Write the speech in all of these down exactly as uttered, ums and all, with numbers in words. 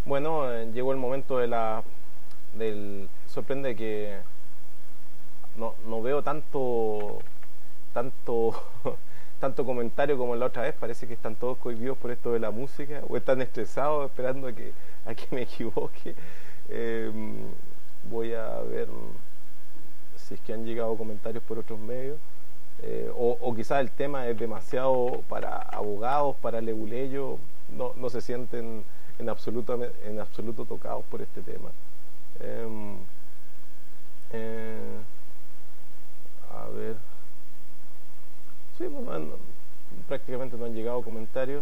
Bueno, eh, llegó el momento de la del sorprende que no, no veo tanto tanto tanto comentario como la otra vez. Parece que están todos cohibidos por esto de la música o están estresados esperando a que a que me equivoque. Eh, Voy a ver si es que han llegado comentarios por otros medios. Eh, o, o quizás el tema es demasiado para abogados, para leguleyos, no, no se sienten en absoluto, en absoluto tocados por este tema. Eh, eh, a ver, sí, bueno, no, prácticamente no han llegado comentarios.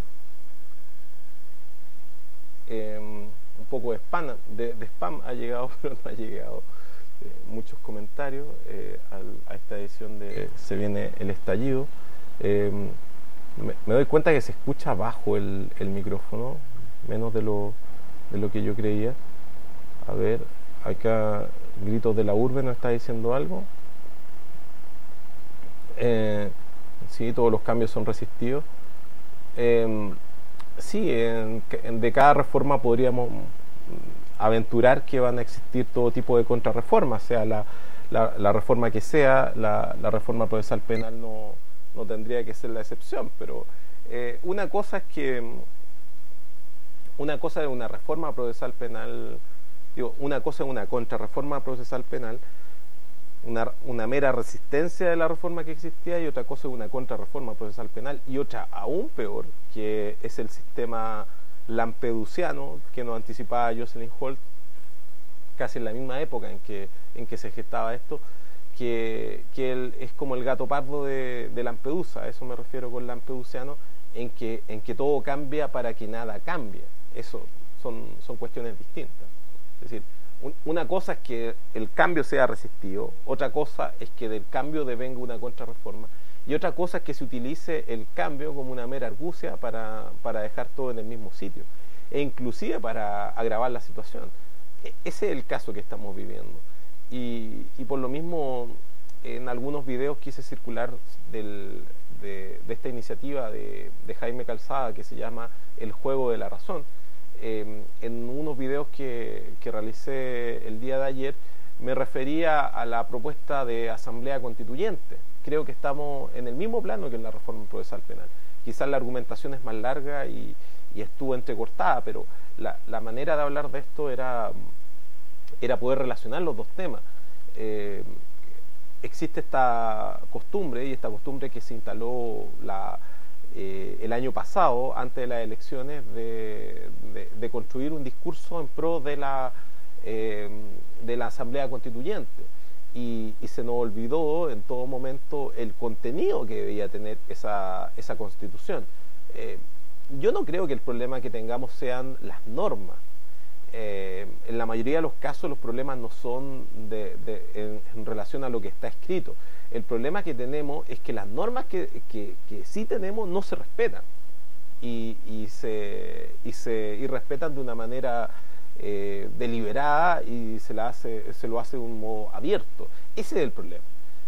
Eh, un poco de spam, de, de spam ha llegado, pero no ha llegado eh, muchos comentarios eh, al, a esta edición de Se viene el estallido. Eh, me, me doy cuenta que se escucha bajo el, el micrófono, menos de lo, de lo que yo creía. A ver, acá Gritos de la Urbe nos está diciendo algo. Eh, sí, todos los cambios son resistidos. Eh, sí, en, en, de cada reforma podríamos aventurar que van a existir todo tipo de contrarreformas, sea la, la, la reforma que sea, la, la reforma procesal penal no, no tendría que ser la excepción, pero eh, una cosa es que una cosa es una reforma procesal penal, digo, una cosa es una contrarreforma procesal penal, una, una mera resistencia de la reforma que existía, y otra cosa es una contrarreforma procesal penal, y otra aún peor, que es el sistema lampedusiano que nos anticipaba Jocelyn Holt casi en la misma época en que, en que se gestaba esto, que, que el, es como el gato pardo de, de Lampedusa. A eso me refiero con lampedusiano, en que, en que todo cambia para que nada cambie. Eso son, son cuestiones distintas. Es decir, un, una cosa es que el cambio sea resistido, otra cosa es que del cambio devenga una contrarreforma, y otra cosa es que se utilice el cambio como una mera argucia para, para dejar todo en el mismo sitio, e inclusive para agravar la situación. E ese es el caso que estamos viviendo. Y, y por lo mismo, en algunos videos quise circular del, de, de esta iniciativa de, de Jaime Calzada, que se llama El Juego de la Razón. Eh, en unos videos que, que realicé el día de ayer, me refería a la propuesta de asamblea constituyente. Creo que estamos en el mismo plano que en la reforma procesal penal. Quizás la argumentación es más larga y, y estuvo entrecortada, pero la, la manera de hablar de esto era, era poder relacionar los dos temas. Eh, existe esta costumbre, y esta costumbre que se instaló la, eh, el año pasado, antes de las elecciones, de, de, de construir un discurso en pro de la, eh, de la asamblea constituyente. Y, y se nos olvidó en todo momento el contenido que debía tener esa, esa constitución. Eh, yo no creo que el problema que tengamos sean las normas. Eh, en la mayoría de los casos los problemas no son de, de, en, en relación a lo que está escrito. El problema que tenemos es que las normas que, que, que sí tenemos no se respetan, y, y, se, y, se, y respetan de una manera Eh, deliberada, y se, la hace, se lo hace de un modo abierto. Ese es el problema,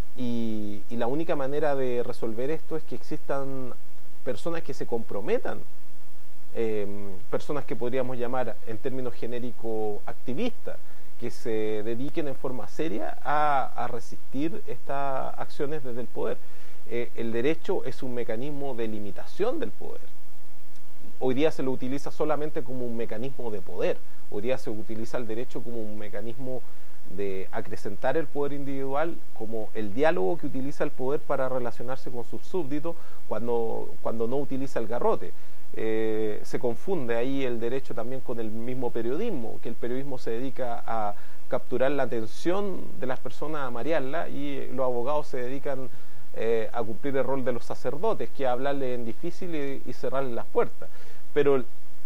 y, y la única manera de resolver esto es que existan personas que se comprometan, eh, personas que podríamos llamar en términos genéricos activistas, que se dediquen en forma seria a, a resistir estas acciones desde el poder. Eh, el derecho es un mecanismo de limitación del poder. Hoy día se lo utiliza solamente como un mecanismo de poder. Hoy día se utiliza el derecho como un mecanismo de acrecentar el poder individual, como el diálogo que utiliza el poder para relacionarse con sus súbditos cuando, cuando no utiliza el garrote. Eh, se confunde ahí el derecho también con el mismo periodismo, que el periodismo se dedica a capturar la atención de las personas, a marearla, y los abogados se dedican eh, a cumplir el rol de los sacerdotes, que es hablarle en difícil y, y cerrarle las puertas. Pero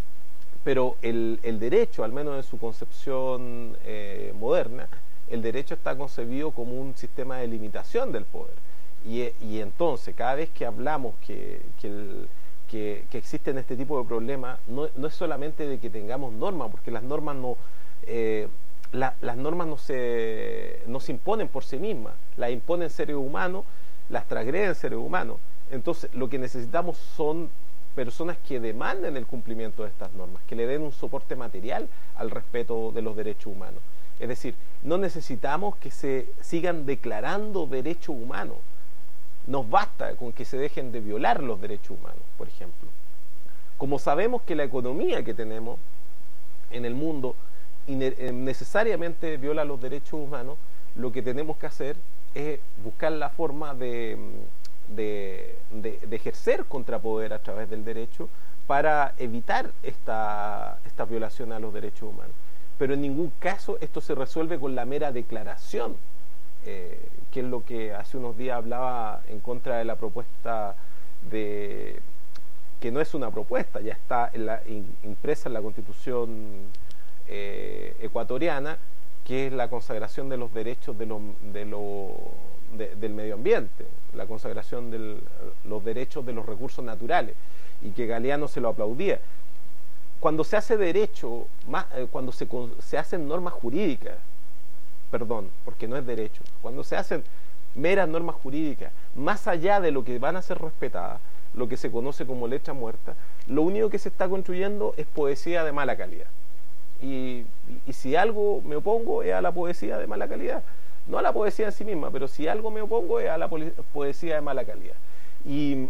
Pero el, el derecho, al menos en su concepción eh, moderna, el derecho está concebido como un sistema de limitación del poder. Y, y entonces, cada vez que hablamos que, que, el, que, que existen este tipo de problemas, no, no es solamente de que tengamos normas, porque las normas no, eh, la, las normas no se, no se imponen por sí mismas, las imponen seres humanos, las transgreden seres humanos. Entonces, lo que necesitamos son personas que demanden el cumplimiento de estas normas, que le den un soporte material al respeto de los derechos humanos. Es decir, no necesitamos que se sigan declarando derechos humanos. Nos basta con que se dejen de violar los derechos humanos, por ejemplo. Como sabemos que la economía que tenemos en el mundo necesariamente viola los derechos humanos, lo que tenemos que hacer es buscar la forma de, de, de, de ejercer contrapoder a través del derecho para evitar esta, esta violación a los derechos humanos. Pero en ningún caso esto se resuelve con la mera declaración, eh, que es lo que hace unos días hablaba en contra de la propuesta de... que no es una propuesta, ya está en la, in, impresa en la Constitución eh, ecuatoriana, que es la consagración de los derechos de lo, de lo, de, del medio ambiente, la consagración de los derechos de los recursos naturales, y que Galeano se lo aplaudía. Cuando se hace derecho, más, eh, cuando se, se hacen normas jurídicas, perdón, porque no es derecho, cuando se hacen meras normas jurídicas, más allá de lo que van a ser respetadas, lo que se conoce como letra muerta, lo único que se está construyendo es poesía de mala calidad. Y, y si algo me opongo es a la poesía de mala calidad, no a la poesía en sí misma, pero si algo me opongo es a la poesía de mala calidad. Y,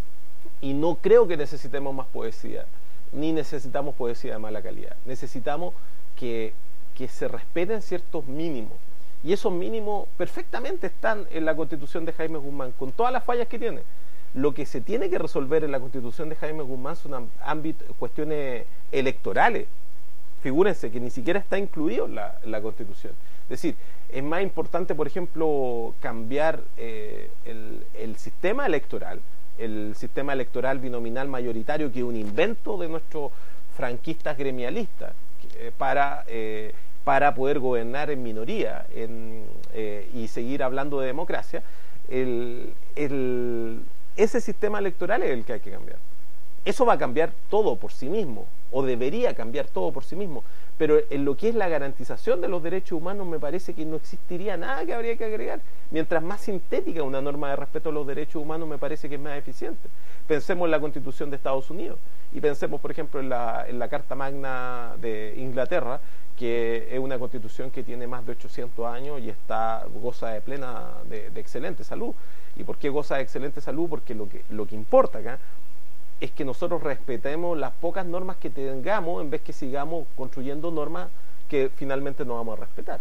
y no creo que necesitemos más poesía, ni necesitamos poesía de mala calidad. Necesitamos que, que se respeten ciertos mínimos, y esos mínimos perfectamente están en la Constitución de Jaime Guzmán, con todas las fallas que tiene. Lo que se tiene que resolver en la Constitución de Jaime Guzmán son ámbitos, cuestiones electorales. Figúrense que ni siquiera está incluido en la, en la Constitución. Es decir, es más importante, por ejemplo, cambiar eh, el, el sistema electoral, el sistema electoral binominal mayoritario, que es un invento de nuestros franquistas gremialistas, eh, para, eh, para poder gobernar en minoría en, eh, y seguir hablando de democracia. El, el, ese sistema electoral es el que hay que cambiar. Eso va a cambiar todo por sí mismo, o debería cambiar todo por sí mismo, pero en lo que es la garantización de los derechos humanos me parece que no existiría nada que habría que agregar. Mientras más sintética una norma de respeto a los derechos humanos, me parece que es más eficiente. Pensemos en la Constitución de Estados Unidos, y pensemos, por ejemplo, en la, en la Carta Magna de Inglaterra, que es una constitución que tiene más de ochocientos años y está, goza de plena, de, de excelente salud. ¿Y por qué goza de excelente salud? Porque lo que, lo que importa acá es que nosotros respetemos las pocas normas que tengamos, en vez que sigamos construyendo normas que finalmente no vamos a respetar.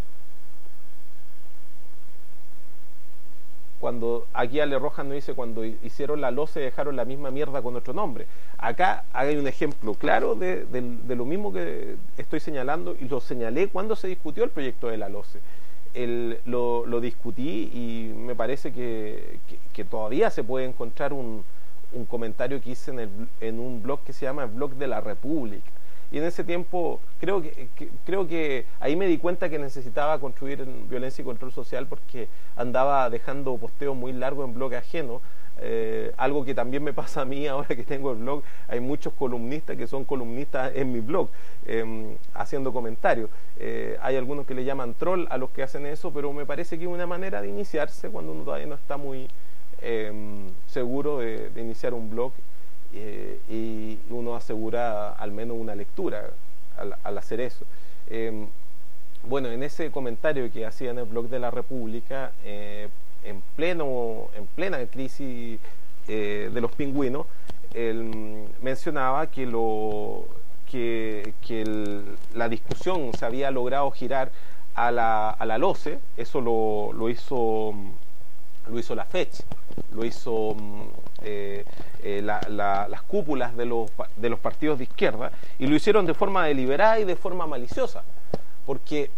Cuando aquí Ale Rojas nos dice, cuando hicieron la LOCE dejaron la misma mierda con otro nombre. Acá hay un ejemplo claro de, de, de lo mismo que estoy señalando, y lo señalé cuando se discutió el proyecto de la LOCE. El, lo, lo discutí, y me parece que, que, que todavía se puede encontrar un, un comentario que hice en, el, en un blog que se llama el Blog de la República. Y en ese tiempo creo que, que, creo que ahí me di cuenta que necesitaba construir violencia y control social, porque andaba dejando posteos muy largos en blog ajeno, eh, algo que también me pasa a mí ahora que tengo el blog. Hay muchos columnistas que son columnistas en mi blog, eh, haciendo comentarios. Eh, hay algunos que le llaman troll a los que hacen eso, pero me parece que es una manera de iniciarse cuando uno todavía no está muy eh, seguro de, de iniciar un blog. Eh, y uno asegura al menos una lectura al, al hacer eso. Eh, bueno, en ese comentario que hacía en el Blog de la República, eh, en pleno en plena crisis eh, de los pingüinos, él mencionaba que lo que, que el, la discusión se había logrado girar a la, a la LOCE. Eso lo, lo hizo lo hizo la FECH, lo hizo eh, eh, la, la, las cúpulas de los, de los partidos de izquierda, y lo hicieron de forma deliberada y de forma maliciosa, porque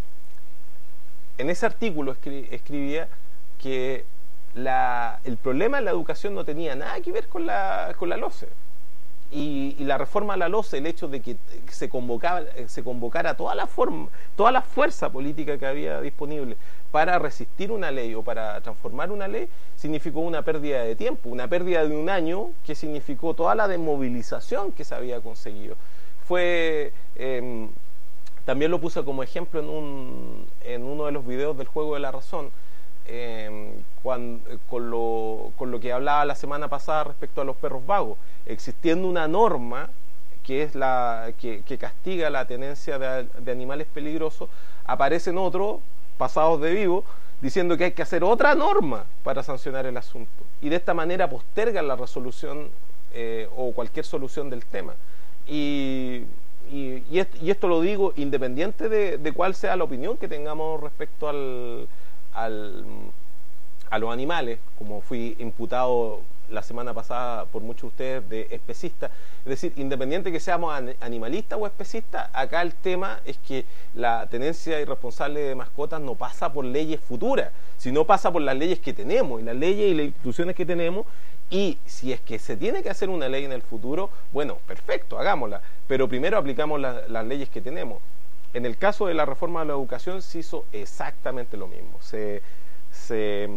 en ese artículo escri escribía que la, el problema de la educación no tenía nada que ver con la, con la LOCE. Y, y la reforma a la LOCE, el hecho de que se convocaba, se convocara toda la forma, toda la fuerza política que había disponible para resistir una ley o para transformar una ley, significó una pérdida de tiempo, una pérdida de un año, que significó toda la desmovilización que se había conseguido. Fue eh, también lo puse como ejemplo en, un, en uno de los videos del Juego de la Razón. eh, cuando, con, lo, con lo que hablaba la semana pasada respecto a los perros vagos, existiendo una norma que es la que, que castiga la tenencia de, de animales peligrosos, aparecen otros pasados de vivo diciendo que hay que hacer otra norma para sancionar el asunto, y de esta manera postergan la resolución eh, o cualquier solución del tema. Y, y, y, esto, y esto lo digo independiente de, de cuál sea la opinión que tengamos respecto al, al, a los animales, como fui imputado la semana pasada por muchos de ustedes de especista. Es decir, independiente que seamos animalistas o especistas, acá el tema es que la tenencia irresponsable de mascotas no pasa por leyes futuras, sino pasa por las leyes que tenemos, y las leyes y las instituciones que tenemos. Y si es que se tiene que hacer una ley en el futuro, bueno, perfecto, hagámosla, pero primero aplicamos la, las leyes que tenemos. En el caso de la reforma de la educación se hizo exactamente lo mismo. Se, se,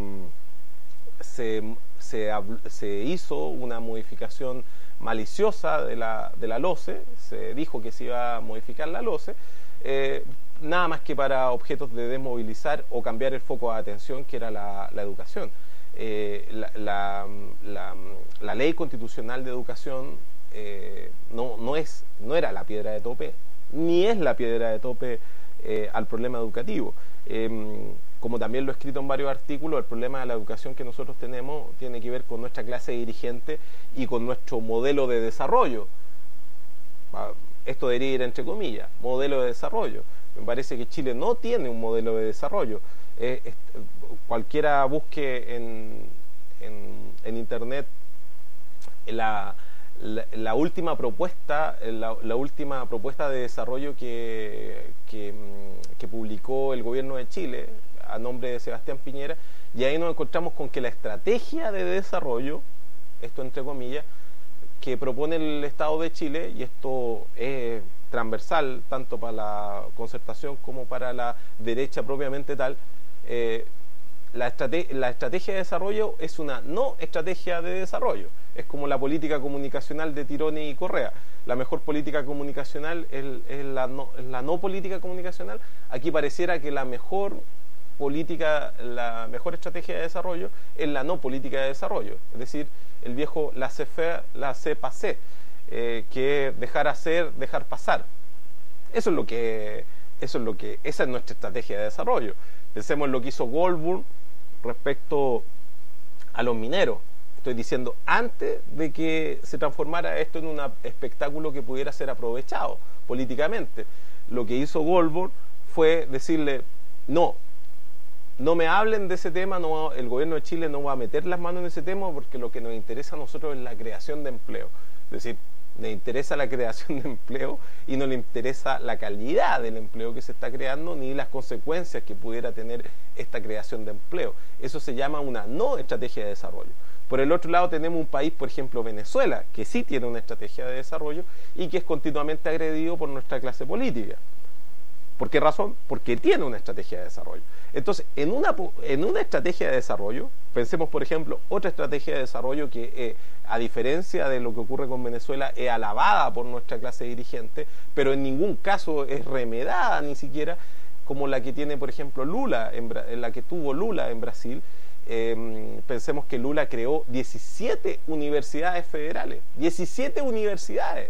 se, se, se hizo una modificación maliciosa de la, de la LOCE, se dijo que se iba a modificar la LOCE, eh, nada más que para objetos de desmovilizar o cambiar el foco de atención, que era la, la educación. Eh, la, la, la, la ley constitucional de educación eh, no, no, es, no era la piedra de tope, ni es la piedra de tope eh, al problema educativo. Eh, como también lo he escrito en varios artículos, el problema de la educación que nosotros tenemos tiene que ver con nuestra clase dirigente y con nuestro modelo de desarrollo. Esto debería ir entre comillas, modelo de desarrollo. Me parece que Chile no tiene un modelo de desarrollo. Eh, eh, cualquiera busque en, en, en internet la, la, la última propuesta la, la última propuesta de desarrollo que, que, que publicó el gobierno de Chile a nombre de Sebastián Piñera, y ahí nos encontramos con que la estrategia de desarrollo, esto entre comillas, que propone el Estado de Chile, y esto es transversal tanto para la concertación como para la derecha propiamente tal, eh, la, estrate la estrategia de desarrollo es una no estrategia de desarrollo. Es como la política comunicacional de Tironi y Correa. La mejor política comunicacional es, es, la, no, es la no política comunicacional. Aquí pareciera que la mejor política, la mejor estrategia de desarrollo es la no política de desarrollo. Es decir, el viejo laissez-faire, laissez-passer, eh, que es dejar hacer, dejar pasar. Eso es lo que, eso es lo que, esa es nuestra estrategia de desarrollo. Pensemos en lo que hizo Goldburn respecto a los mineros. Estoy diciendo antes de que se transformara esto en un espectáculo que pudiera ser aprovechado políticamente. Lo que hizo Goldburn fue decirle, no, no me hablen de ese tema, no, el gobierno de Chile no va a meter las manos en ese tema, porque lo que nos interesa a nosotros es la creación de empleo. Es decir, le interesa la creación de empleo y no le interesa la calidad del empleo que se está creando ni las consecuencias que pudiera tener esta creación de empleo. Eso se llama una no estrategia de desarrollo. Por el otro lado tenemos un país, por ejemplo Venezuela, que sí tiene una estrategia de desarrollo y que es continuamente agredido por nuestra clase política. ¿Por qué razón? Porque tiene una estrategia de desarrollo. Entonces, en una, en una estrategia de desarrollo, pensemos por ejemplo otra estrategia de desarrollo que, eh, a diferencia de lo que ocurre con Venezuela, es alabada por nuestra clase dirigente, pero en ningún caso es remedada ni siquiera, como la que tiene por ejemplo Lula, en, en la que tuvo Lula en Brasil. Eh, pensemos que Lula creó diecisiete universidades federales, diecisiete universidades.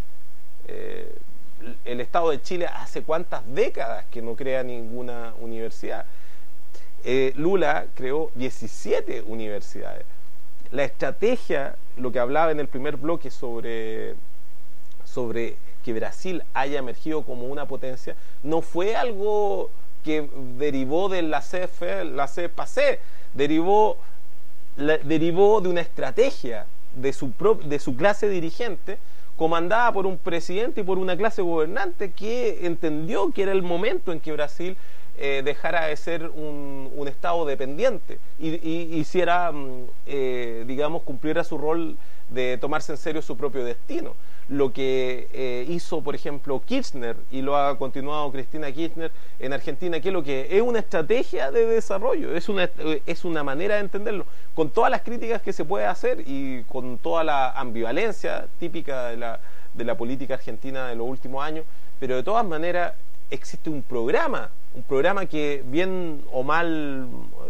Eh, el Estado de Chile hace cuántas décadas que no crea ninguna universidad. Eh, Lula creó diecisiete universidades. La estrategia, lo que hablaba en el primer bloque sobre, sobre que Brasil haya emergido como una potencia, no fue algo que derivó de la C F, la C P A C, derivó, la, derivó de una estrategia de su, pro, de su clase dirigente, comandada por un presidente y por una clase gobernante que entendió que era el momento en que Brasil eh, dejara de ser un, un Estado dependiente y, y hiciera, eh, digamos, cumpliera su rol de tomarse en serio su propio destino. Lo que eh, hizo, por ejemplo, Kirchner, y lo ha continuado Cristina Kirchner en Argentina, que es lo que es una estrategia de desarrollo, es una, es una manera de entenderlo, con todas las críticas que se puede hacer y con toda la ambivalencia típica de la, de la política argentina de los últimos años, pero de todas maneras existe un programa, un programa que bien o mal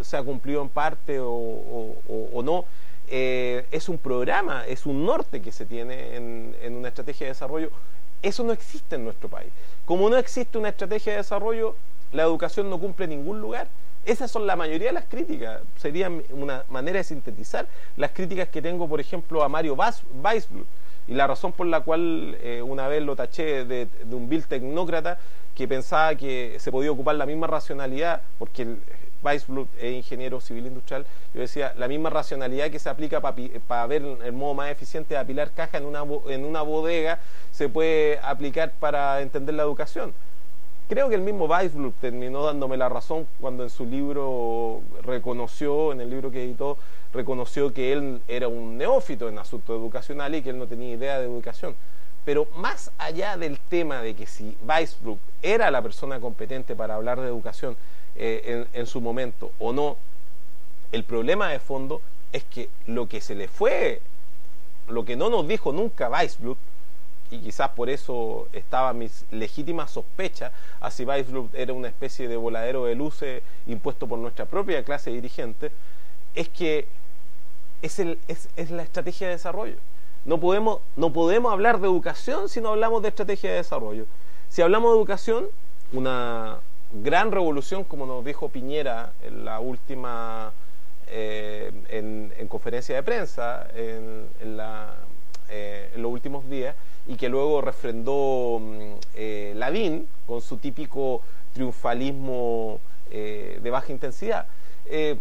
se ha cumplido en parte o, o, o, o no. Eh, es un programa, es un norte que se tiene en, en una estrategia de desarrollo. Eso no existe en nuestro país. Como no existe una estrategia de desarrollo, la educación no cumple ningún lugar. Esas son la mayoría de las críticas. Sería una manera de sintetizar las críticas que tengo, por ejemplo, a Mario Weisbluth, y la razón por la cual eh, una vez lo taché de, de un vil tecnócrata que pensaba que se podía ocupar la misma racionalidad, porque el Weisbluth es ingeniero civil industrial. Yo decía, la misma racionalidad que se aplica para pa ver el modo más eficiente de apilar caja en una, en una bodega se puede aplicar para entender la educación. Creo que el mismo Weisbluth terminó dándome la razón cuando en su libro reconoció, en el libro que editó, reconoció que él era un neófito en asuntos educacionales y que él no tenía idea de educación. Pero más allá del tema de que si Weisbluth era la persona competente para hablar de educación eh, en, en su momento o no, el problema de fondo es que lo que se le fue, lo que no nos dijo nunca Weisbluth, y quizás por eso estaban mis legítimas sospechas a si Weisbluth era una especie de voladero de luces impuesto por nuestra propia clase dirigente, es que es, el, es, es la estrategia de desarrollo. No podemos, no podemos hablar de educación si no hablamos de estrategia de desarrollo. Si hablamos de educación, una gran revolución, como nos dijo Piñera en la última eh, en, en conferencia de prensa en, en, la, eh, en los últimos días, y que luego refrendó eh, Lavín con su típico triunfalismo eh, de baja intensidad. Eh,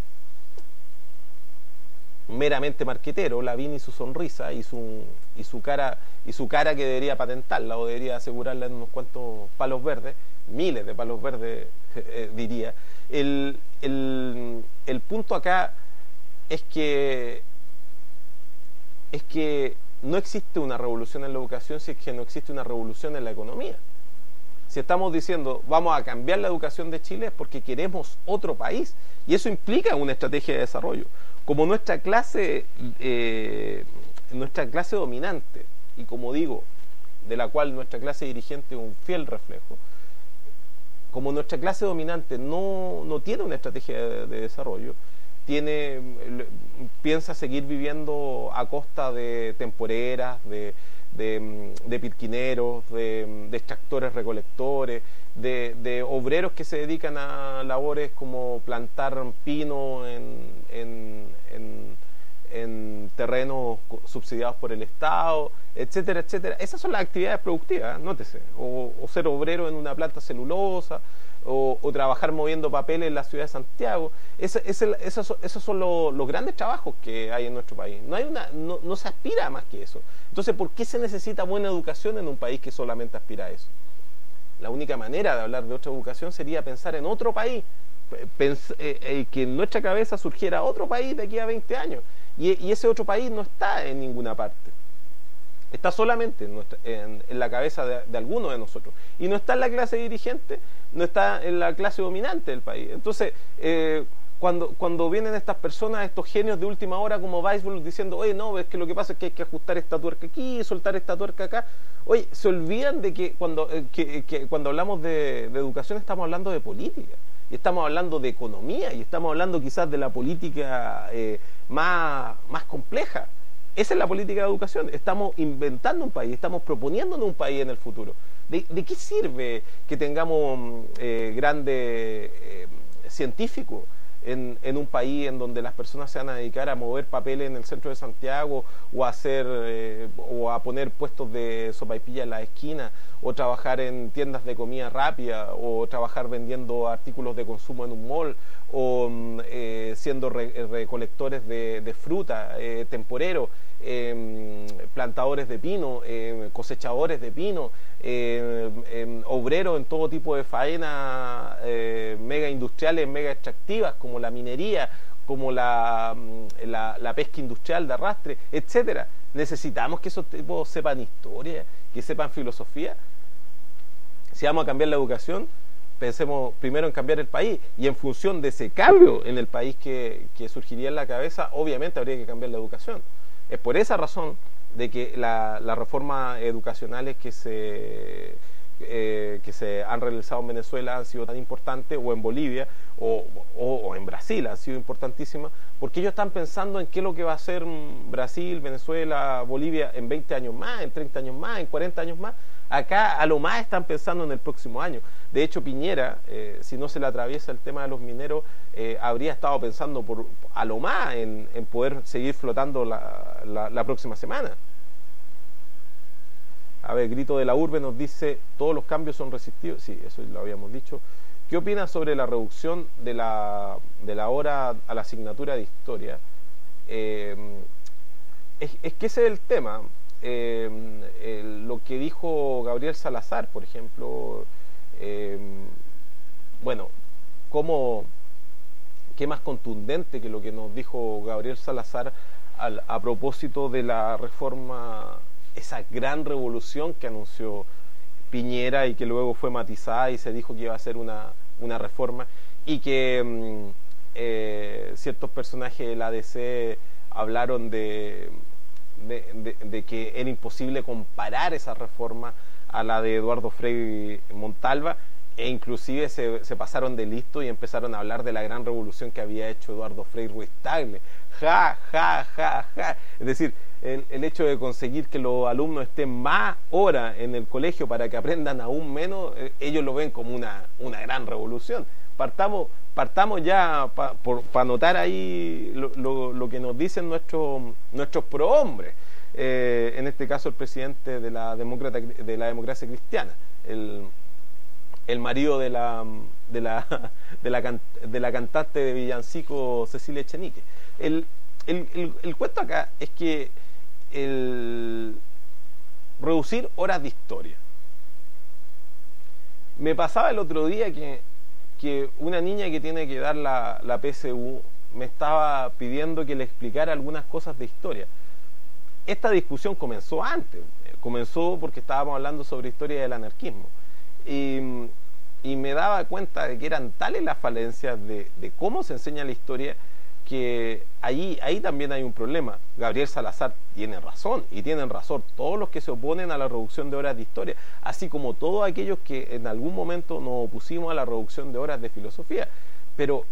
meramente marquetero, Lavín y su sonrisa y su, y su cara y su cara que debería patentarla o debería asegurarla en unos cuantos palos verdes, miles de palos verdes eh, diría. El, el, el punto acá es que es que no existe una revolución en la educación si es que no existe una revolución en la economía. Si estamos diciendo vamos a cambiar la educación de Chile es porque queremos otro país, y eso implica una estrategia de desarrollo. Como nuestra clase eh, nuestra clase dominante, y como digo, de la cual nuestra clase dirigente es un fiel reflejo, como nuestra clase dominante no, no tiene una estrategia de, de desarrollo, tiene piensa seguir viviendo a costa de temporeras, de, de, de pirquineros, de, de extractores recolectores, de, de obreros que se dedican a labores como plantar pino en, en, en, en terrenos subsidiados por el Estado, etcétera, etcétera. Esas son las actividades productivas, nótese, o, o ser obrero en una planta celulosa, O, o trabajar moviendo papeles en la ciudad de Santiago. Ese, ese, esos, esos son los, los grandes trabajos que hay en nuestro país. No, hay una, no, no se aspira a más que eso. Entonces, ¿por qué se necesita buena educación en un país que solamente aspira a eso? La única manera de hablar de otra educación sería pensar en otro país, Pens eh, eh, que en nuestra cabeza surgiera otro país de aquí a veinte años. Y, y ese otro país no está en ninguna parte. Está solamente en, nuestra, en, en la cabeza de, de algunos de nosotros. Y no está en la clase dirigente, no está en la clase dominante del país. Entonces, eh, cuando, cuando vienen estas personas, estos genios de última hora como Weisbluth diciendo, oye, no, es que lo que pasa es que hay que ajustar esta tuerca aquí, soltar esta tuerca acá. Oye, se olvidan de que cuando, eh, que, que cuando hablamos de, de educación estamos hablando de política. Y estamos hablando de economía, y estamos hablando quizás de la política eh, más, más compleja. Esa es la política de educación. Estamos inventando un país, estamos proponiéndonos un país en el futuro. ¿De, de qué sirve que tengamos eh, grandes eh, científicos en, en un país en donde las personas se van a dedicar a mover papeles en el centro de Santiago, o a hacer eh, o a poner puestos de sopaipilla en la esquina, o trabajar en tiendas de comida rápida, o trabajar vendiendo artículos de consumo en un mall, o eh, siendo re, recolectores de, de fruta, eh, temporeros, eh, plantadores de pino, eh, cosechadores de pino, eh, eh, obreros en todo tipo de faenas eh, mega industriales, mega extractivas, como la minería, como la, la, la pesca industrial de arrastre, etcétera. Necesitamos que esos tipos sepan historia, que sepan filosofía. Si vamos a cambiar la educación, pensemos primero en cambiar el país, y en función de ese cambio en el país que, que surgiría en la cabeza, obviamente habría que cambiar la educación. Es por esa razón de que la, las reformas educacionales que se, eh, que se han realizado en Venezuela han sido tan importantes, o en Bolivia, o, o, o en Brasil han sido importantísimas, porque ellos están pensando en qué es lo que va a hacer Brasil, Venezuela, Bolivia en veinte años más, en treinta años más, en cuarenta años más. Acá a lo más están pensando en el próximo año. De hecho, Piñera, eh, si no se le atraviesa el tema de los mineros, eh, habría estado pensando por, a lo más en, en poder seguir flotando la, la, la próxima semana. A ver, Grito de la Urbe nos dice, todos los cambios son resistidos. Sí, eso lo habíamos dicho. ¿Qué opinas sobre la reducción de la, de la hora a la asignatura de historia? Eh, es, es que ese es el tema. Eh, eh, lo que dijo Gabriel Salazar, por ejemplo, eh, bueno, cómo, qué más contundente que lo que nos dijo Gabriel Salazar al, a propósito de la reforma, esa gran revolución que anunció Piñera y que luego fue matizada y se dijo que iba a ser una, una reforma, y que mm, eh, ciertos personajes de la D C hablaron de De, de, de que era imposible comparar esa reforma a la de Eduardo Frei Montalva, e inclusive se, se pasaron de listo y empezaron a hablar de la gran revolución que había hecho Eduardo Frei Ruiz Tagle. Ja, ja, ja, ja. Es decir, el, el hecho de conseguir que los alumnos estén más horas en el colegio para que aprendan aún menos, eh, ellos lo ven como una, una gran revolución. Partamos, partamos ya para pa notar ahí lo, lo, lo que nos dicen nuestros nuestros prohombres, eh, en este caso el presidente de la, demócrata, de la democracia cristiana, el, el marido de la, de, la, de, la, de la cantante de villancico Cecilia Echenique. El, el, el, el cuento acá es que el reducir horas de historia. Me pasaba el otro día que que una niña que tiene que dar la, la P S U me estaba pidiendo que le explicara algunas cosas de historia. Esta discusión comenzó antes, comenzó porque estábamos hablando sobre historia del anarquismo, y, y me daba cuenta de que eran tales las falencias de, de cómo se enseña la historia, que ahí, ahí también hay un problema. Gabriel Salazar tiene razón, y tienen razón todos los que se oponen a la reducción de horas de historia, así como todos aquellos que en algún momento nos opusimos a la reducción de horas de filosofía. Pero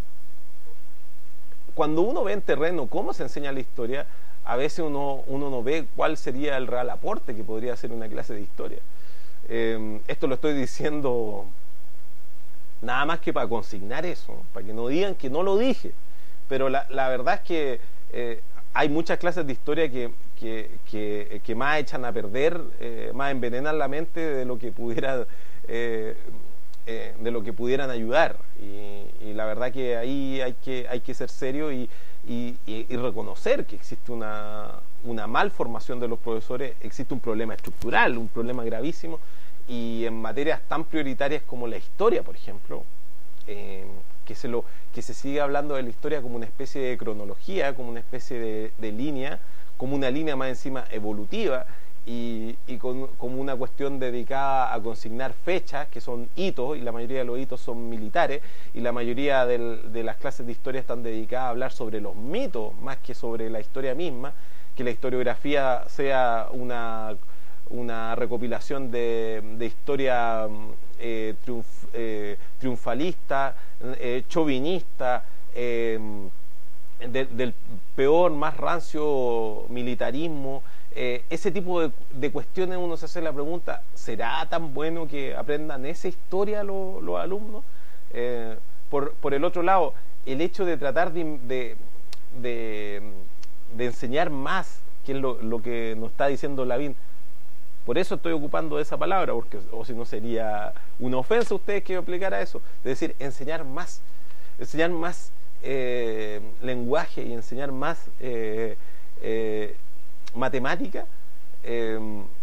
cuando uno ve en terreno cómo se enseña la historia, a veces uno, uno no ve cuál sería el real aporte que podría hacer una clase de historia. Eh, esto lo estoy diciendo nada más que para consignar eso, para que no digan que no lo dije. Pero la, la verdad es que eh, hay muchas clases de historia que, que, que, que más echan a perder, eh, más envenenan la mente de lo que pudiera, eh, eh, de lo que pudieran ayudar. Y, y la verdad que ahí hay que, hay que ser serio y, y, y reconocer que existe una, una malformación de los profesores, existe un problema estructural, un problema gravísimo, y en materias tan prioritarias como la historia, por ejemplo, eh, que se lo que se sigue hablando de la historia como una especie de cronología, como una especie de, de línea, como una línea más encima evolutiva, y, y con, como una cuestión dedicada a consignar fechas, que son hitos, y la mayoría de los hitos son militares, y la mayoría del, de las clases de historia están dedicadas a hablar sobre los mitos, más que sobre la historia misma, que la historiografía sea una, una recopilación de, de historia eh, triunf, eh, triunfalista, eh, chauvinista, eh, de, del peor, más rancio militarismo. Eh, ese tipo de, de cuestiones uno se hace la pregunta, ¿será tan bueno que aprendan esa historia los, los alumnos? Eh, por, por el otro lado, el hecho de tratar de, de, de, de enseñar más, que es lo, lo que nos está diciendo Lavín. Por eso estoy ocupando esa palabra, porque o si no sería una ofensa a ustedes que yo aplicara eso. Es decir, enseñar más, enseñar más eh, lenguaje y enseñar más eh, eh, matemática. Eh,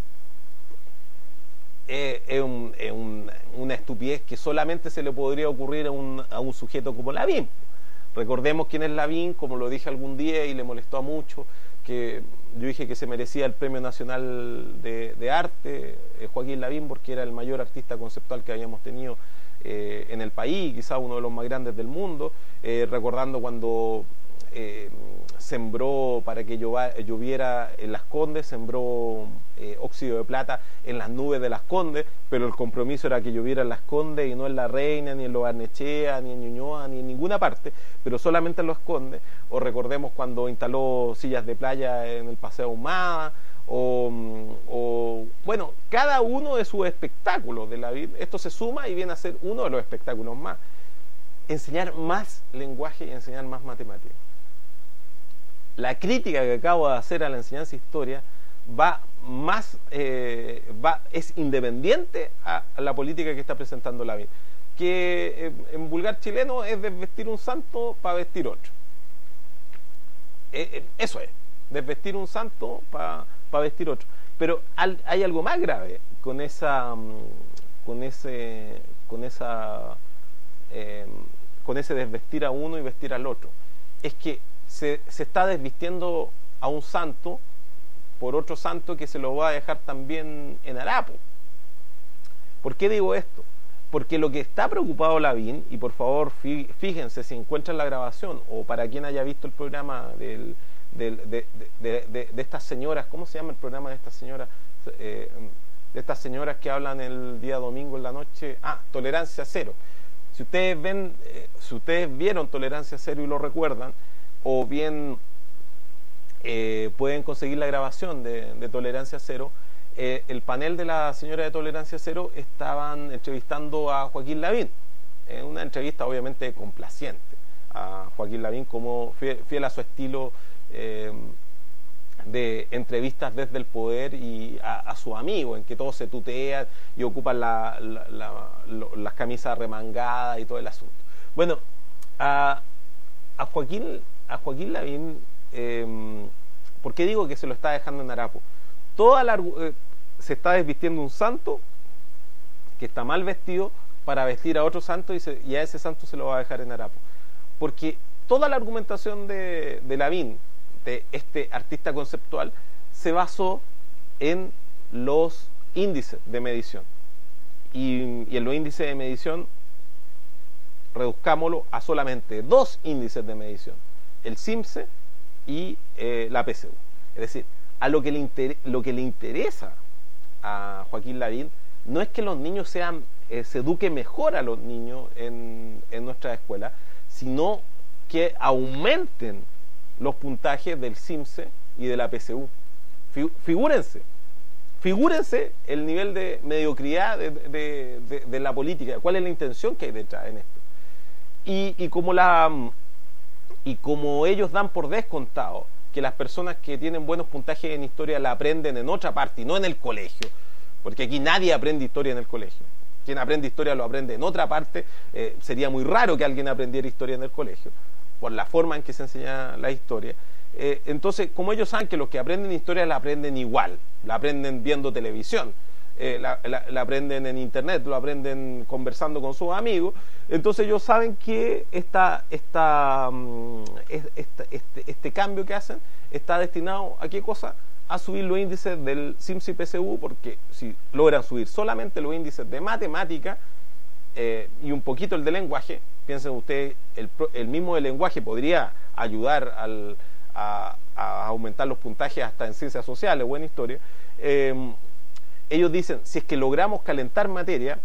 es, es, un, es un, una estupidez que solamente se le podría ocurrir a un, a un sujeto como Lavín. Recordemos quién es Lavín, como lo dije algún día y le molestó a muchos, que yo dije que se merecía el Premio Nacional de, de Arte, eh, Joaquín Lavín, porque era el mayor artista conceptual que habíamos tenido eh, en el país, quizás uno de los más grandes del mundo, eh, recordando cuando eh, sembró para que lloviera en Las Condes, sembró eh, óxido de plata en las nubes de Las Condes, pero el compromiso era que lloviera en Las Condes y no en La Reina, ni en Lo Barnechea, ni en Ñuñoa, ni en ninguna parte, pero solamente en Las Condes. O recordemos cuando instaló sillas de playa en el Paseo Ahumada, o, o bueno, cada uno de sus espectáculos de la vida. Esto se suma y viene a ser uno de los espectáculos más. Enseñar más lenguaje y enseñar más matemáticas. La crítica que acabo de hacer a la enseñanza de historia va más, eh, va, es independiente a, a la política que está presentando Lavín, que eh, en vulgar chileno es desvestir un santo para vestir otro. Eh, eh, eso es, desvestir un santo para pa vestir otro. Pero al, hay algo más grave con esa, con ese, con esa, eh, con ese desvestir a uno y vestir al otro. Es que Se, se está desvistiendo a un santo por otro santo que se lo va a dejar también en harapo. ¿Por qué digo esto? Porque lo que está preocupado Lavín, y por favor fíjense si encuentran la grabación, o para quien haya visto el programa del, del, de, de, de, de estas señoras, ¿cómo se llama el programa de estas señoras? Eh, de estas señoras que hablan el día domingo en la noche. Ah, Tolerancia Cero. Si ustedes ven, eh, si ustedes vieron Tolerancia Cero y lo recuerdan, o bien eh, pueden conseguir la grabación de, de Tolerancia Cero, eh, el panel de la señora de Tolerancia Cero estaban entrevistando a Joaquín Lavín, eh, una entrevista obviamente complaciente a Joaquín Lavín, como fiel, fiel a su estilo eh, de entrevistas desde el poder y a, a su amigo, en que todos se tutean y ocupan la, la, la, la, las camisas remangadas y todo el asunto. Bueno, a, a Joaquín a Joaquín Lavín, eh, ¿por qué digo que se lo está dejando en harapo? Toda la, eh, se está desvistiendo un santo que está mal vestido para vestir a otro santo y, se, y a ese santo se lo va a dejar en harapo. Porque toda la argumentación de, de Lavín, de este artista conceptual, se basó en los índices de medición. Y, y en los índices de medición, reduzcámoslo a solamente dos índices de medición: el CIMSE y eh, la P S U. Es decir, a lo que, le inter lo que le interesa a Joaquín Lavín no es que los niños sean, eh, se eduque mejor a los niños en, en nuestra escuela, sino que aumenten los puntajes del CIMSE y de la P S U. Figúrense, figúrense el nivel de mediocridad de, de, de, de la política, cuál es la intención que hay detrás en esto. Y, y como la... Y como ellos dan por descontado que las personas que tienen buenos puntajes en historia la aprenden en otra parte y no en el colegio, porque aquí nadie aprende historia en el colegio. Quien aprende historia lo aprende en otra parte. Eh, sería muy raro que alguien aprendiera historia en el colegio, por la forma en que se enseña la historia. Eh, entonces, como ellos saben que los que aprenden historia la aprenden igual, la aprenden viendo televisión, Eh, la, la, la aprenden en internet, lo aprenden conversando con sus amigos, entonces ellos saben que esta, esta, um, esta, este, este cambio que hacen está destinado a qué cosa, a subir los índices del CIMSE y P S U, porque si logran subir solamente los índices de matemática eh, y un poquito el de lenguaje, piensen ustedes, el, el mismo de lenguaje podría ayudar al, a, a aumentar los puntajes hasta en ciencias sociales o en historia. eh, Ellos dicen, si es que logramos calentar materia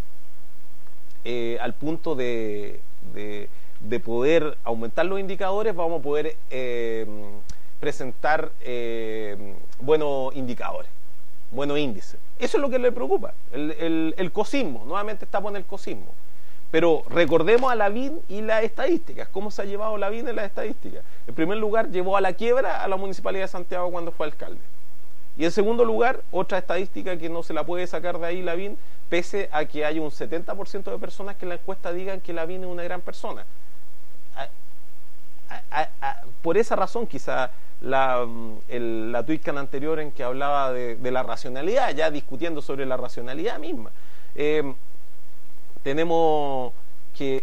eh, al punto de, de, de poder aumentar los indicadores, vamos a poder eh, presentar eh, buenos indicadores, buenos índices. Eso es lo que le preocupa, el, el, el cosismo, nuevamente estamos en el cosismo. Pero recordemos a Lavín y las estadísticas, cómo se ha llevado Lavín en las estadísticas. En primer lugar, llevó a la quiebra a la Municipalidad de Santiago cuando fue alcalde. Y en segundo lugar, otra estadística que no se la puede sacar de ahí Lavín, pese a que hay un setenta por ciento de personas que en la encuesta digan que Lavín es una gran persona. A, a, a, por esa razón, quizá la, el, la Tuitcan anterior en que hablaba de, de la racionalidad, ya discutiendo sobre la racionalidad misma. Eh, tenemos que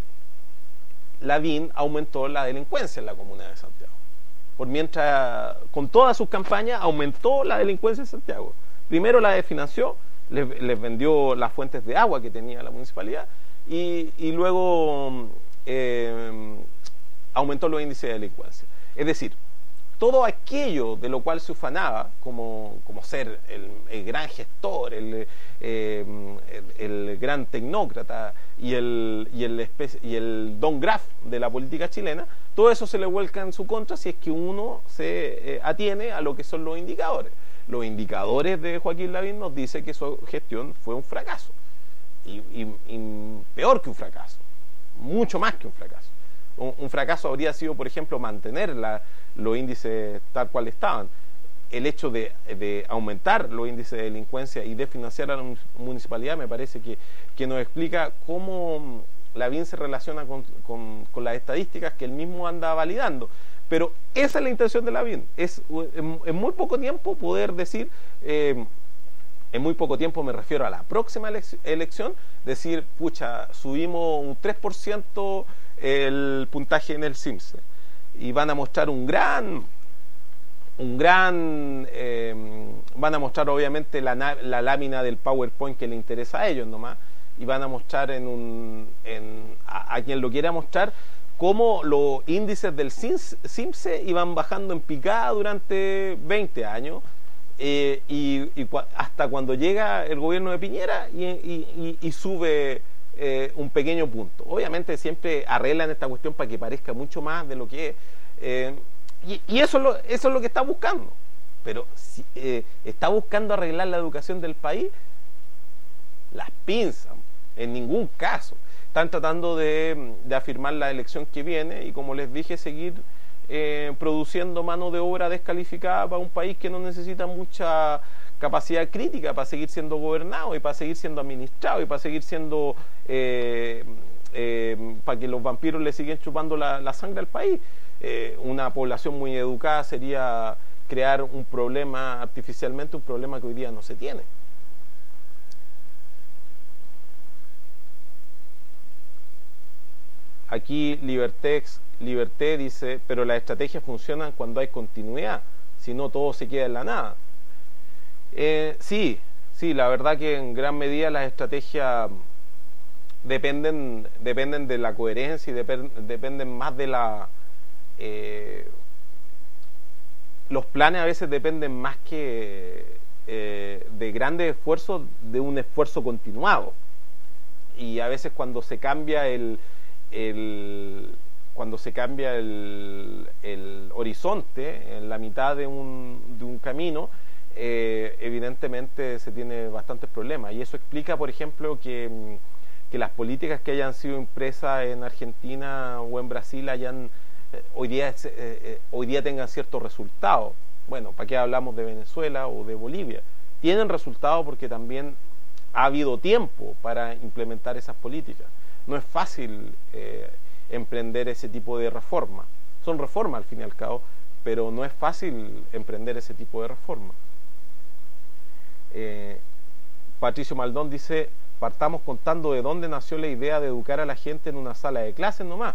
Lavín aumentó la delincuencia en la comuna de Santiago. Por mientras, con todas sus campañas, aumentó la delincuencia en Santiago. Primero la desfinanció, les, les vendió las fuentes de agua que tenía la municipalidad y, y luego eh, aumentó los índices de delincuencia. Es decir, todo aquello de lo cual se ufanaba, como, como ser el, el gran gestor, el, eh, el, el gran tecnócrata y el, y, el especie, y el Don Graff de la política chilena, todo eso se le vuelca en su contra si es que uno se eh, atiene a lo que son los indicadores. Los indicadores de Joaquín Lavín nos dicen que su gestión fue un fracaso. Y, y, y peor que un fracaso, mucho más que un fracaso. Un, un fracaso habría sido, por ejemplo, mantener la, los índices tal cual estaban. El hecho de, de aumentar los índices de delincuencia y de financiar a la municipalidad me parece que, que nos explica cómo Lavín se relaciona con, con, con las estadísticas que él mismo anda validando. Pero esa es la intención de Lavín, es en, en muy poco tiempo poder decir, eh, en muy poco tiempo me refiero a la próxima elec elección, decir, pucha, subimos un tres por ciento el puntaje en el CIMSE y van a mostrar un gran, un gran, eh, van a mostrar obviamente la, la lámina del PowerPoint que le interesa a ellos nomás, y van a mostrar en un, en, a, a quien lo quiera mostrar, cómo los índices del CIMSE iban bajando en picada durante veinte años, eh, y, y cu hasta cuando llega el gobierno de Piñera y, y, y, y sube eh, un pequeño punto. Obviamente siempre arreglan esta cuestión para que parezca mucho más de lo que es, eh, y, y eso, es lo, eso es lo que está buscando. Pero si eh, está buscando arreglar la educación del país, las pinzas, en ningún caso. Están tratando de, de afirmar la elección que viene y, como les dije, seguir eh, produciendo mano de obra descalificada para un país que no necesita mucha capacidad crítica para seguir siendo gobernado y para seguir siendo administrado y para seguir siendo eh, eh, para que los vampiros le siguen chupando la, la sangre al país. Eh, una población muy educada sería crear un problema artificialmente, un problema que hoy día no se tiene. Aquí Libertex, Liberté dice, pero las estrategias funcionan cuando hay continuidad, si no todo se queda en la nada. Eh, sí, sí, la verdad que en gran medida las estrategias dependen, dependen de la coherencia y depend, dependen más de la... Eh, los planes a veces dependen más que eh, de grandes esfuerzos, de un esfuerzo continuado. Y a veces cuando se cambia el... El, cuando se cambia el, el horizonte en la mitad de un, de un camino, eh, evidentemente se tiene bastantes problemas, y eso explica, por ejemplo, que, que las políticas que hayan sido impresas en Argentina o en Brasil hayan eh, hoy día eh, eh, hoy día tengan ciertos resultados. Bueno, ¿para qué hablamos de Venezuela o de Bolivia? Tienen resultados porque también ha habido tiempo para implementar esas políticas. No es fácil eh, emprender ese tipo de reforma. Son reformas al fin y al cabo, pero no es fácil emprender ese tipo de reforma. Eh, Patricio Maldón dice, partamos contando de dónde nació la idea de educar a la gente en una sala de clases nomás.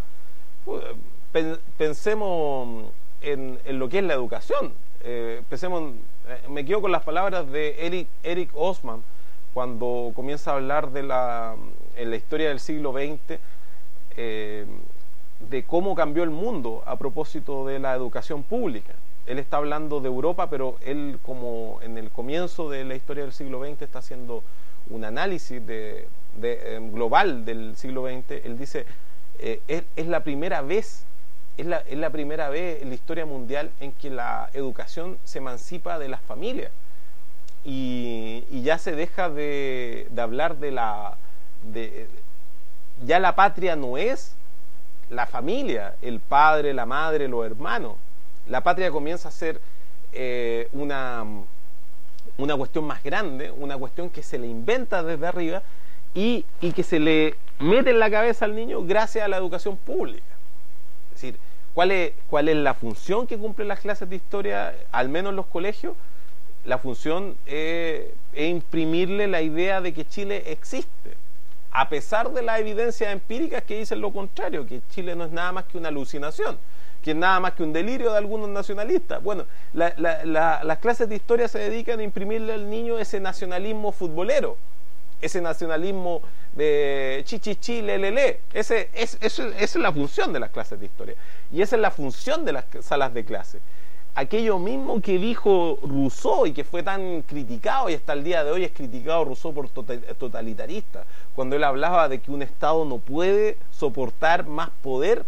Pensemos en, en lo que es la educación. Eh, pensemos en, eh, me quedo con las palabras de Eric, Eric Osman, cuando comienza a hablar de la, en la historia del siglo veinte, eh, de cómo cambió el mundo a propósito de la educación pública. Él está hablando de Europa, pero él, como en el comienzo de la historia del siglo veinte, está haciendo un análisis de, de, eh, global del siglo veinte. Él dice, eh, es, es la primera vez, es la, es la primera vez en la historia mundial en que la educación se emancipa de las familias. Y, y ya se deja de, de hablar de la de, ya la patria no es la familia, el padre, la madre, los hermanos. La patria comienza a ser eh, una una cuestión más grande, una cuestión que se le inventa desde arriba y, y que se le mete en la cabeza al niño gracias a la educación pública. Es decir, ¿cuál es, cuál es la función que cumplen las clases de historia, al menos en los colegios? La función es, es imprimirle la idea de que Chile existe, a pesar de las evidencias empíricas que dicen lo contrario, que Chile no es nada más que una alucinación, que es nada más que un delirio de algunos nacionalistas. Bueno, la, la, la, las clases de historia se dedican a imprimirle al niño ese nacionalismo futbolero, ese nacionalismo de chi, chi, chi, le, le, le. Ese, es, eso, esa es la función de las clases de historia. Y esa es la función de las salas de clase. Aquello mismo que dijo Rousseau y que fue tan criticado, y hasta el día de hoy es criticado Rousseau por totalitarista, cuando él hablaba de que un Estado no puede soportar más poder,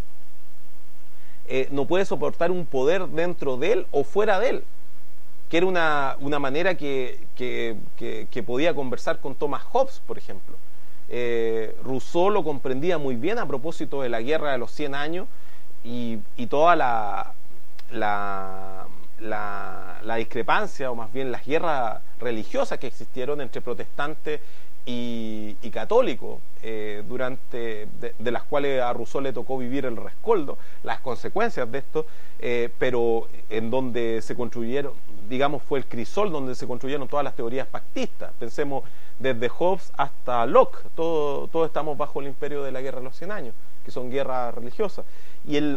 eh, no puede soportar un poder dentro de él o fuera de él, que era una, una manera que, que, que, que podía conversar con Thomas Hobbes, por ejemplo. Eh, Rousseau lo comprendía muy bien a propósito de la Guerra de los cien años y, y toda la... La, la, la discrepancia, o más bien las guerras religiosas que existieron entre protestantes y, y católicos, eh, durante de, de las cuales a Rousseau le tocó vivir el rescoldo, las consecuencias de esto, eh, pero en donde se construyeron, digamos, fue el crisol donde se construyeron todas las teorías pactistas. Pensemos desde Hobbes hasta Locke, todos todo estamos bajo el imperio de la Guerra de los cien años, que son guerras religiosas. Y el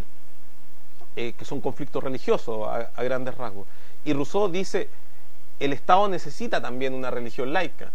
Eh, que son conflictos religiosos a, a grandes rasgos. Y Rousseau dice, el Estado necesita también una religión laica.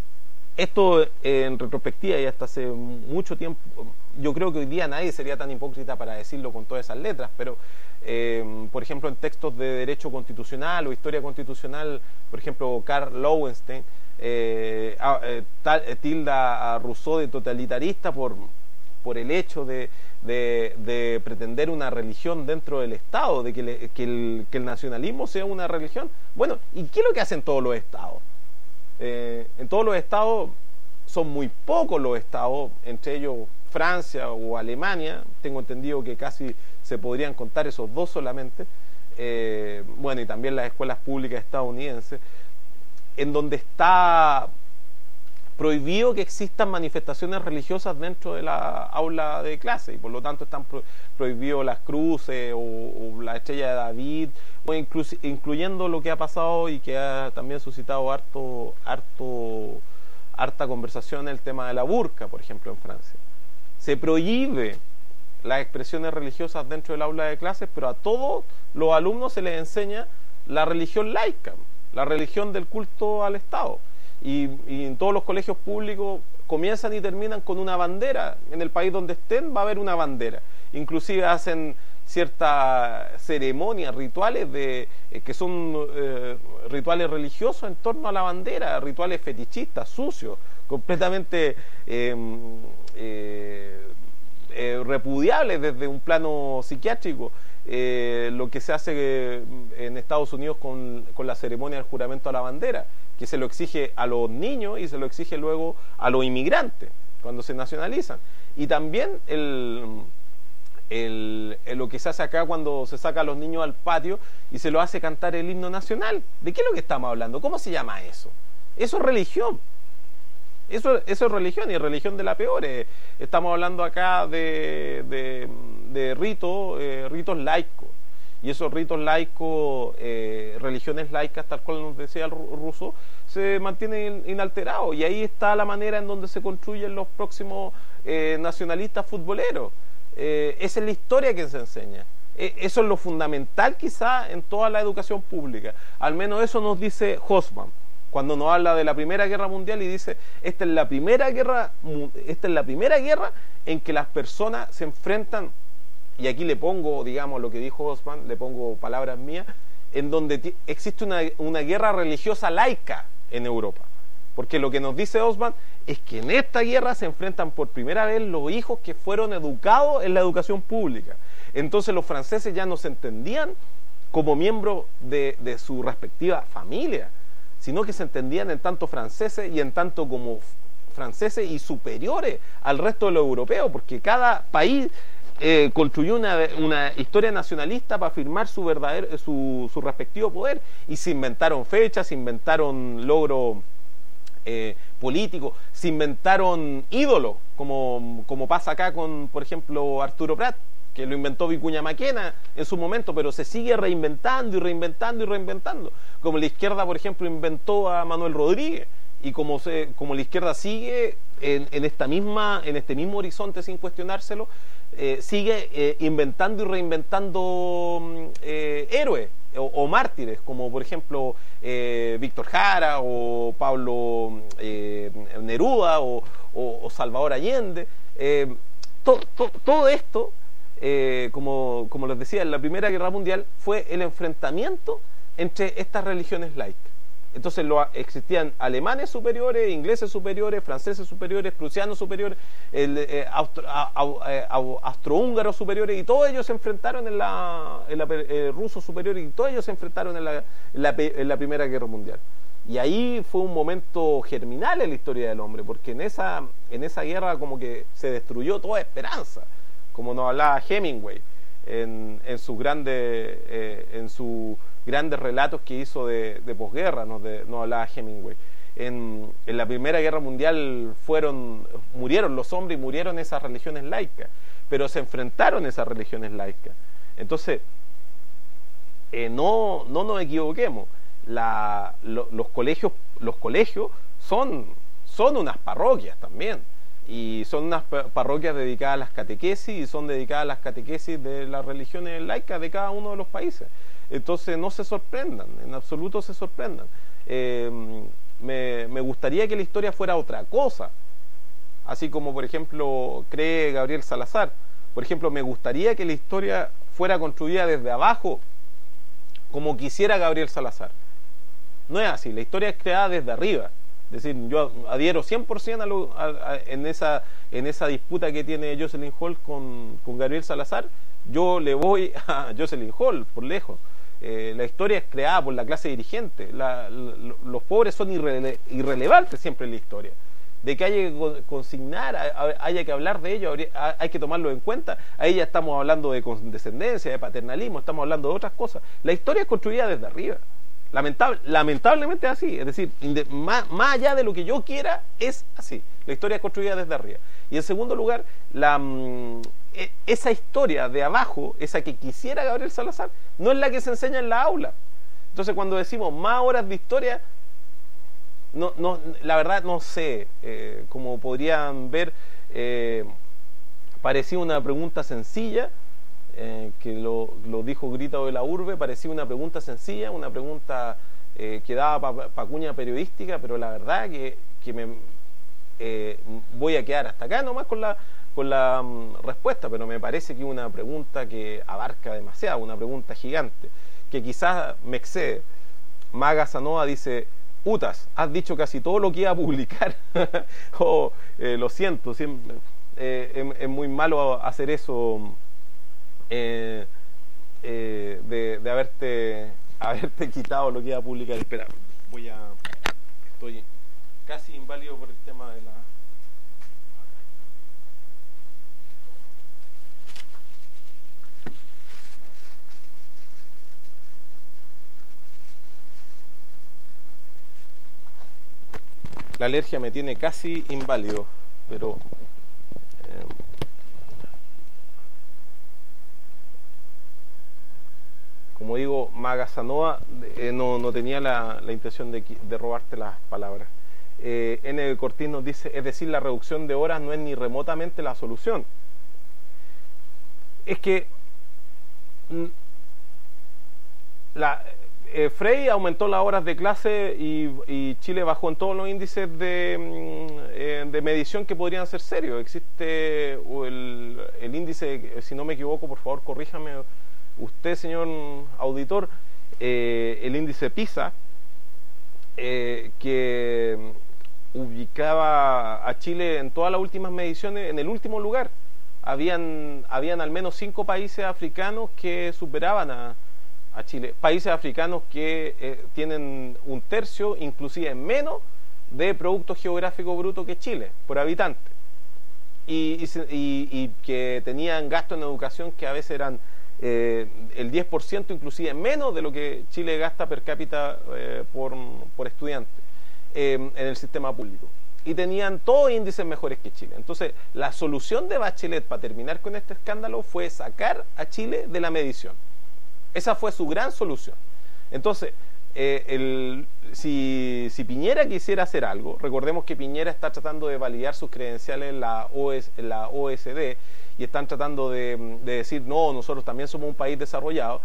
Esto eh, en retrospectiva y hasta hace mucho tiempo, yo creo que hoy día nadie sería tan hipócrita para decirlo con todas esas letras, pero eh, por ejemplo en textos de derecho constitucional o historia constitucional, por ejemplo Karl Lowenstein eh, eh, tal, eh, tilda a Rousseau de totalitarista por, por el hecho de De, de pretender una religión dentro del Estado, de que, le, que, el, que el nacionalismo sea una religión. Bueno, ¿y qué es lo que hacen todos los Estados? Eh, en todos los Estados son muy pocos los Estados, entre ellos Francia o Alemania, tengo entendido que casi se podrían contar esos dos solamente, eh, bueno, y también las escuelas públicas estadounidenses, en donde está prohibido que existan manifestaciones religiosas dentro de la aula de clase, y por lo tanto están pro prohibidos las cruces o, o la estrella de David, o inclu incluyendo lo que ha pasado y que ha también suscitado harto, harto, harta conversación, el tema de la burka, por ejemplo, en Francia. Se prohíbe las expresiones religiosas dentro del aula de clases, pero a todos los alumnos se les enseña la religión laica, la religión del culto al Estado. Y, y en todos los colegios públicos comienzan y terminan con una bandera. En el país donde estén va a haber una bandera. Inclusive hacen ciertas ceremonias, rituales de, eh, que son eh, rituales religiosos en torno a la bandera, rituales fetichistas, sucios, completamente eh, eh, eh, repudiables desde un plano psiquiátrico. Eh, lo que se hace eh, en Estados Unidos con, con la ceremonia del juramento a la bandera, que se lo exige a los niños y se lo exige luego a los inmigrantes cuando se nacionalizan. Y también el, el, el, lo que se hace acá cuando se saca a los niños al patio y se lo hace cantar el himno nacional. ¿De qué es lo que estamos hablando? ¿Cómo se llama eso? Eso es religión. Eso, eso es religión, y religión de la peor. Eh, estamos hablando acá de, de, de ritos, eh, ritos laicos. Y esos ritos laicos, eh, religiones laicas, tal cual nos decía el Rousseau, se mantienen inalterados. Y ahí está la manera en donde se construyen los próximos eh, nacionalistas futboleros. Eh, esa es la historia que se enseña. Eh, eso es lo fundamental quizá en toda la educación pública. Al menos eso nos dice Hobsbawm, cuando nos habla de la Primera Guerra Mundial y dice, esta es la primera guerra, esta es la primera guerra en que las personas se enfrentan. Y aquí le pongo, digamos, lo que dijo Hobsbawm, le pongo palabras mías, en donde existe una, una guerra religiosa laica en Europa. Porque lo que nos dice Hobsbawm es que en esta guerra se enfrentan por primera vez los hijos que fueron educados en la educación pública. Entonces los franceses ya no se entendían como miembros de, de su respectiva familia, sino que se entendían en tanto franceses y en tanto como franceses y superiores al resto de los europeos, porque cada país Eh, construyó una, una historia nacionalista para afirmar su verdadero su, su respectivo poder, y se inventaron fechas, se inventaron logros eh, políticos, se inventaron ídolos, como, como pasa acá con, por ejemplo, Arturo Prat, que lo inventó Vicuña Maquena en su momento, pero se sigue reinventando y reinventando y reinventando, como la izquierda, por ejemplo, inventó a Manuel Rodríguez, y como, se, como la izquierda sigue en, en, esta misma, en este mismo horizonte sin cuestionárselo, Eh, sigue eh, inventando y reinventando eh, héroes, o, o mártires, como por ejemplo eh, Víctor Jara o Pablo eh, Neruda o, o, o Salvador Allende. Eh, to, to, todo esto, eh, como, como les decía, en la Primera Guerra Mundial fue el enfrentamiento entre estas religiones laicas. Entonces lo, existían alemanes superiores, ingleses superiores, franceses superiores, prusianos superiores, el, eh, austro, a, a, eh, austrohúngaros superiores, y todos ellos se enfrentaron en la, en la eh, rusos superiores, y todos ellos se enfrentaron en la, en, la, en la Primera Guerra Mundial. Y ahí fue un momento germinal en la historia del hombre, porque en esa, en esa guerra como que se destruyó toda esperanza, como nos hablaba Hemingway en, en sus grandes eh, en su grandes relatos que hizo de, de posguerra, nos, de, nos hablaba Hemingway. En, en la Primera Guerra Mundial fueron, murieron los hombres y murieron esas religiones laicas, pero se enfrentaron esas religiones laicas. Entonces, eh, no, no nos equivoquemos, la, lo, los colegios, los colegios son, son unas parroquias también, y son unas parroquias dedicadas a las catequesis, y son dedicadas a las catequesis de las religiones laicas de cada uno de los países. Entonces no se sorprendan, en absoluto se sorprendan. Eh, me, me gustaría que la historia fuera otra cosa, así como por ejemplo cree Gabriel Salazar. Por ejemplo, me gustaría que la historia fuera construida desde abajo, como quisiera Gabriel Salazar. No es así, la historia es creada desde arriba. Es decir, yo adhiero cien por ciento a lo, a, a, en, esa, en esa disputa que tiene Jocelyn Hall con, con Gabriel Salazar. Yo le voy a Jocelyn Hall, por lejos. Eh, la historia es creada por la clase dirigente. La, la, los pobres son irrele, irrelevantes siempre en la historia. De que haya que consignar, haya que hablar de ello, hay que tomarlo en cuenta. Ahí ya estamos hablando de condescendencia, de paternalismo, estamos hablando de otras cosas. La historia es construida desde arriba. Lamentable, lamentablemente es así. Es decir, más, más allá de lo que yo quiera, es así. La historia es construida desde arriba. Y en segundo lugar, la... esa historia de abajo, esa que quisiera Gabriel Salazar, no es la que se enseña en la aula. Entonces cuando decimos más horas de historia, no, no, la verdad no sé, eh, como podrían ver, eh, parecía una pregunta sencilla, eh, que lo, lo dijo Grito de la Urbe, parecía una pregunta sencilla, una pregunta eh, que daba para pa cuña periodística, pero la verdad que, que me eh, voy a quedar hasta acá nomás con la con la um, respuesta, pero me parece que es una pregunta que abarca demasiado, una pregunta gigante, que quizás me excede. Maga Sanoa dice: Utas, has dicho casi todo lo que iba a publicar. Oh, eh, lo siento, siempre, eh, es, es muy malo hacer eso, eh, eh, de, de haberte, haberte quitado lo que iba a publicar. Espera, voy a... estoy casi inválido por el tema de la... La alergia me tiene casi inválido, pero eh, como digo, Maga Sanoa eh, no, no tenía la, la intención de, de robarte las palabras. eh, N. Cortés nos dice: es decir, la reducción de horas no es ni remotamente la solución. Es que la Eh, Frey aumentó las horas de clase y, y Chile bajó en todos los índices de, eh, de medición que podrían ser serios. Existe el, el índice, si no me equivoco, por favor corríjame usted, señor auditor, eh, el índice PISA, eh, que ubicaba a Chile en todas las últimas mediciones en el último lugar. Habían, habían al menos cinco países africanos que superaban a a Chile, países africanos que eh, tienen un tercio, inclusive menos, de Producto Geográfico Bruto que Chile, por habitante, y, y, y, y que tenían gastos en educación que a veces eran eh, el diez por ciento, inclusive menos de lo que Chile gasta per cápita eh, por, por estudiante eh, en el sistema público, y tenían todos índices mejores que Chile. Entonces la solución de Bachelet para terminar con este escándalo fue sacar a Chile de la medición. Esa fue su gran solución. Entonces, eh, el, si, si Piñera quisiera hacer algo, recordemos que Piñera está tratando de validar sus credenciales en la, O E S, en la O E C D, y están tratando de, de decir: no, nosotros también somos un país desarrollado.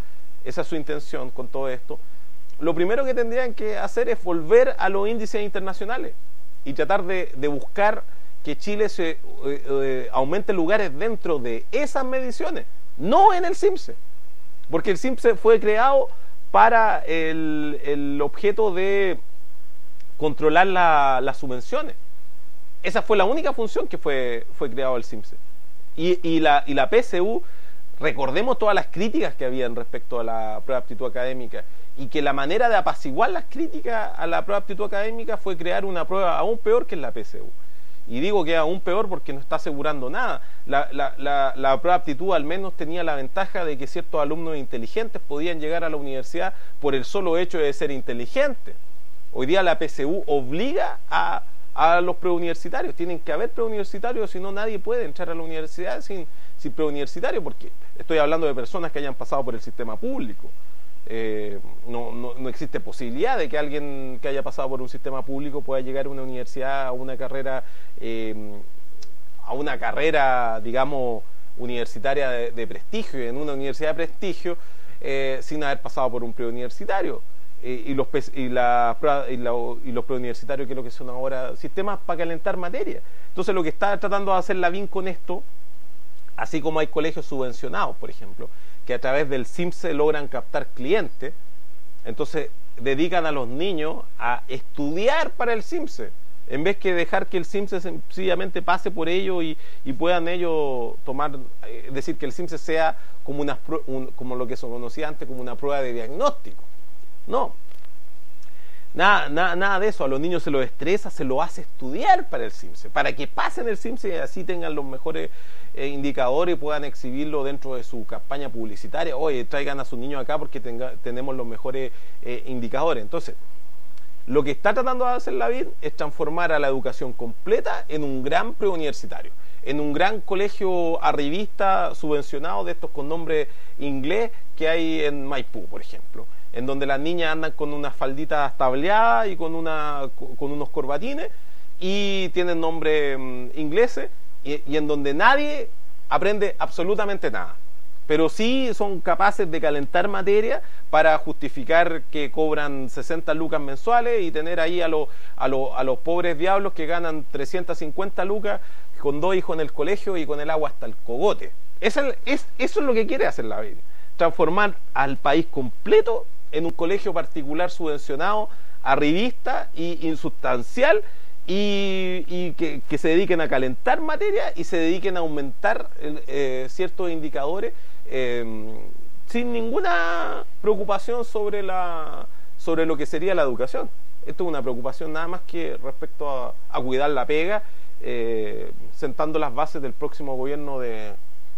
esa es su intención con todo esto, lo primero que tendrían que hacer es volver a los índices internacionales y tratar de, de buscar que Chile se eh, eh, aumente lugares dentro de esas mediciones, no en el CIMSE, porque el CIMSE fue creado para el, el objeto de controlar la, las subvenciones. Esa fue la única función que fue, fue creado el CIMSE. Y, y, la, y la P S U, recordemos todas las críticas que habían respecto a la prueba de aptitud académica, y que la manera de apaciguar las críticas a la prueba de aptitud académica fue crear una prueba aún peor que la P S U. Y digo que aún peor porque no está asegurando nada. La, la, la, la prueba de aptitud al menos tenía la ventaja de que ciertos alumnos inteligentes podían llegar a la universidad por el solo hecho de ser inteligentes. Hoy día la P S U obliga a, a los preuniversitarios. Tienen que haber preuniversitarios, si no nadie puede entrar a la universidad sin, sin preuniversitario, porque estoy hablando de personas que hayan pasado por el sistema público. Eh, no, no, no existe posibilidad de que alguien que haya pasado por un sistema público pueda llegar a una universidad, a una carrera, eh, a una carrera, digamos, universitaria de, de prestigio, en una universidad de prestigio, eh, sin haber pasado por un preuniversitario. Eh, y, los, y, la, y, la, y los preuniversitarios, que es lo que son ahora, sistemas para calentar materia. Entonces, lo que está tratando de hacer la B I N con esto, así como hay colegios subvencionados, por ejemplo, que a través del CIMSE logran captar clientes, entonces dedican a los niños a estudiar para el CIMSE, en vez que dejar que el CIMSE sencillamente pase por ellos y, y puedan ellos tomar, es decir, que el CIMSE sea como, una, un, como lo que se conocía antes como una prueba de diagnóstico. No, nada, nada, nada de eso. A los niños se los estresa, se los hace estudiar para el CIMSE, para que pasen el CIMSE y así tengan los mejores eh, indicadores y puedan exhibirlo dentro de su campaña publicitaria. Oye, traigan a sus niños acá porque tenga, tenemos los mejores eh, indicadores. Entonces, lo que está tratando de hacer la B I N es transformar a la educación completa en un gran preuniversitario, en un gran colegio arribista subvencionado de estos con nombre inglés que hay en Maipú, por ejemplo, en donde las niñas andan con unas falditas tableadas y con, una, con unos corbatines y tienen nombres um, ingleses y, y en donde nadie aprende absolutamente nada. Pero sí son capaces de calentar materia para justificar que cobran sesenta lucas mensuales y tener ahí a, lo, a, lo, a los pobres diablos que ganan trescientas cincuenta lucas con dos hijos en el colegio y con el agua hasta el cogote. Eso es, eso es lo que quiere hacer la B I N. Transformar al país completo en un colegio particular subvencionado, arribista y insustancial, y, y que, que se dediquen a calentar materia y se dediquen a aumentar eh, ciertos indicadores eh, sin ninguna preocupación sobre, la, sobre lo que sería la educación. Esto es una preocupación nada más que respecto a, a cuidar la pega, eh, sentando las bases del próximo gobierno de,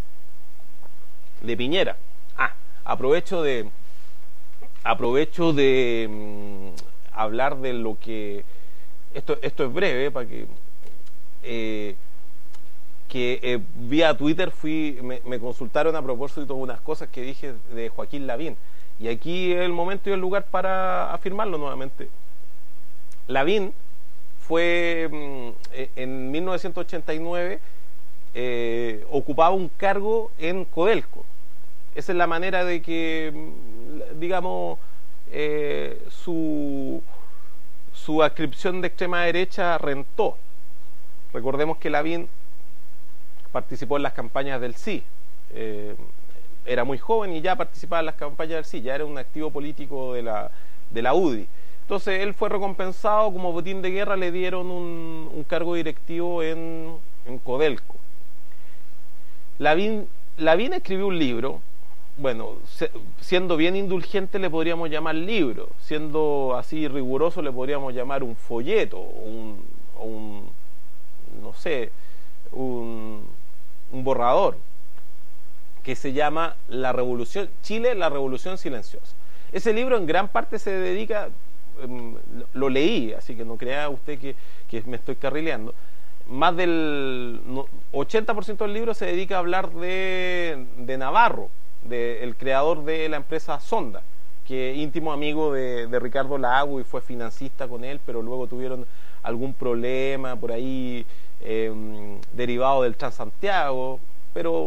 de Piñera. Ah, aprovecho de... Aprovecho de mmm, hablar de lo que... Esto, esto es breve, para que... Eh, que eh, vía Twitter fui me, me consultaron a propósito de unas cosas que dije de Joaquín Lavín. Y aquí es el momento y el lugar para afirmarlo nuevamente. Lavín fue... Mmm, en mil novecientos ochenta y nueve eh, ocupaba un cargo en Codelco. Esa es la manera de que, digamos, eh, su, su adscripción de extrema derecha rentó. Recordemos que Lavín participó en las campañas del sí. Eh, era muy joven y ya participaba en las campañas del sí, ya era un activo político de la, de la U D I. Entonces él fue recompensado, como botín de guerra le dieron un, un cargo directivo en, en Codelco. Lavín, Lavín escribió un libro. Bueno, siendo bien indulgente le podríamos llamar libro, siendo así riguroso le podríamos llamar un folleto, un, un no sé, un, un borrador, que se llama La Revolución, Chile, la Revolución Silenciosa. Ese libro en gran parte se dedica, um, lo leí, así que no crea usted que, que me estoy carrileando, más del ochenta por ciento del libro se dedica a hablar de, de Navarro, de, el creador de la empresa Sonda, que es íntimo amigo de, de Ricardo Lagos y fue financista con él, pero luego tuvieron algún problema por ahí eh, derivado del Transantiago, pero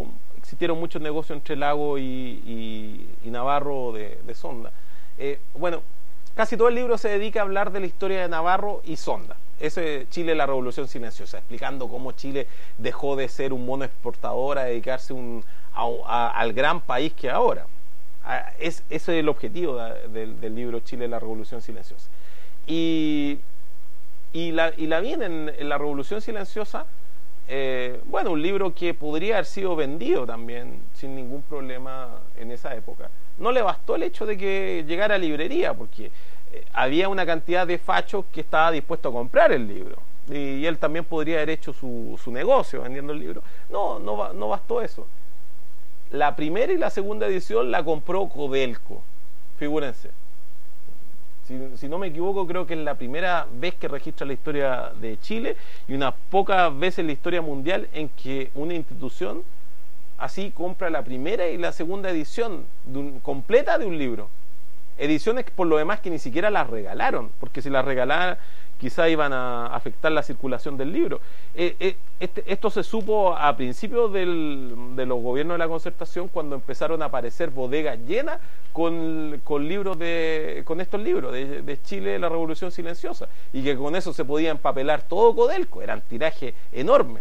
existieron muchos negocios entre Lago y, y, y Navarro de, de Sonda. Eh, bueno, casi todo el libro se dedica a hablar de la historia de Navarro y Sonda. Ese es Chile, la Revolución Silenciosa, explicando cómo Chile dejó de ser un mono exportador a dedicarse un, a, a, al gran país que ahora. A, es, ese es el objetivo de, de, del libro Chile, la Revolución Silenciosa. Y, y, la, y Lavín en, en la Revolución Silenciosa, eh, bueno, un libro que podría haber sido vendido también sin ningún problema en esa época. No le bastó el hecho de que llegara a librería, porque eh, había una cantidad de fachos que estaba dispuesto a comprar el libro. Y, y él también podría haber hecho su, su negocio vendiendo el libro. No, no, no bastó eso. La primera y la segunda edición la compró Codelco, figúrense. Si, si no me equivoco, creo que es la primera vez que registra la historia de Chile y unas pocas veces en la historia mundial en que una institución así compra la primera y la segunda edición de un, completa de un libro. Ediciones por lo demás que ni siquiera las regalaron, porque si las regalaran quizá iban a afectar la circulación del libro. Eh, eh, este, esto se supo a principios del, de los gobiernos de la Concertación, cuando empezaron a aparecer bodegas llenas con, con libros de, con estos libros de, de Chile, la Revolución Silenciosa, y que con eso se podía empapelar todo Codelco, eran tirajes enormes.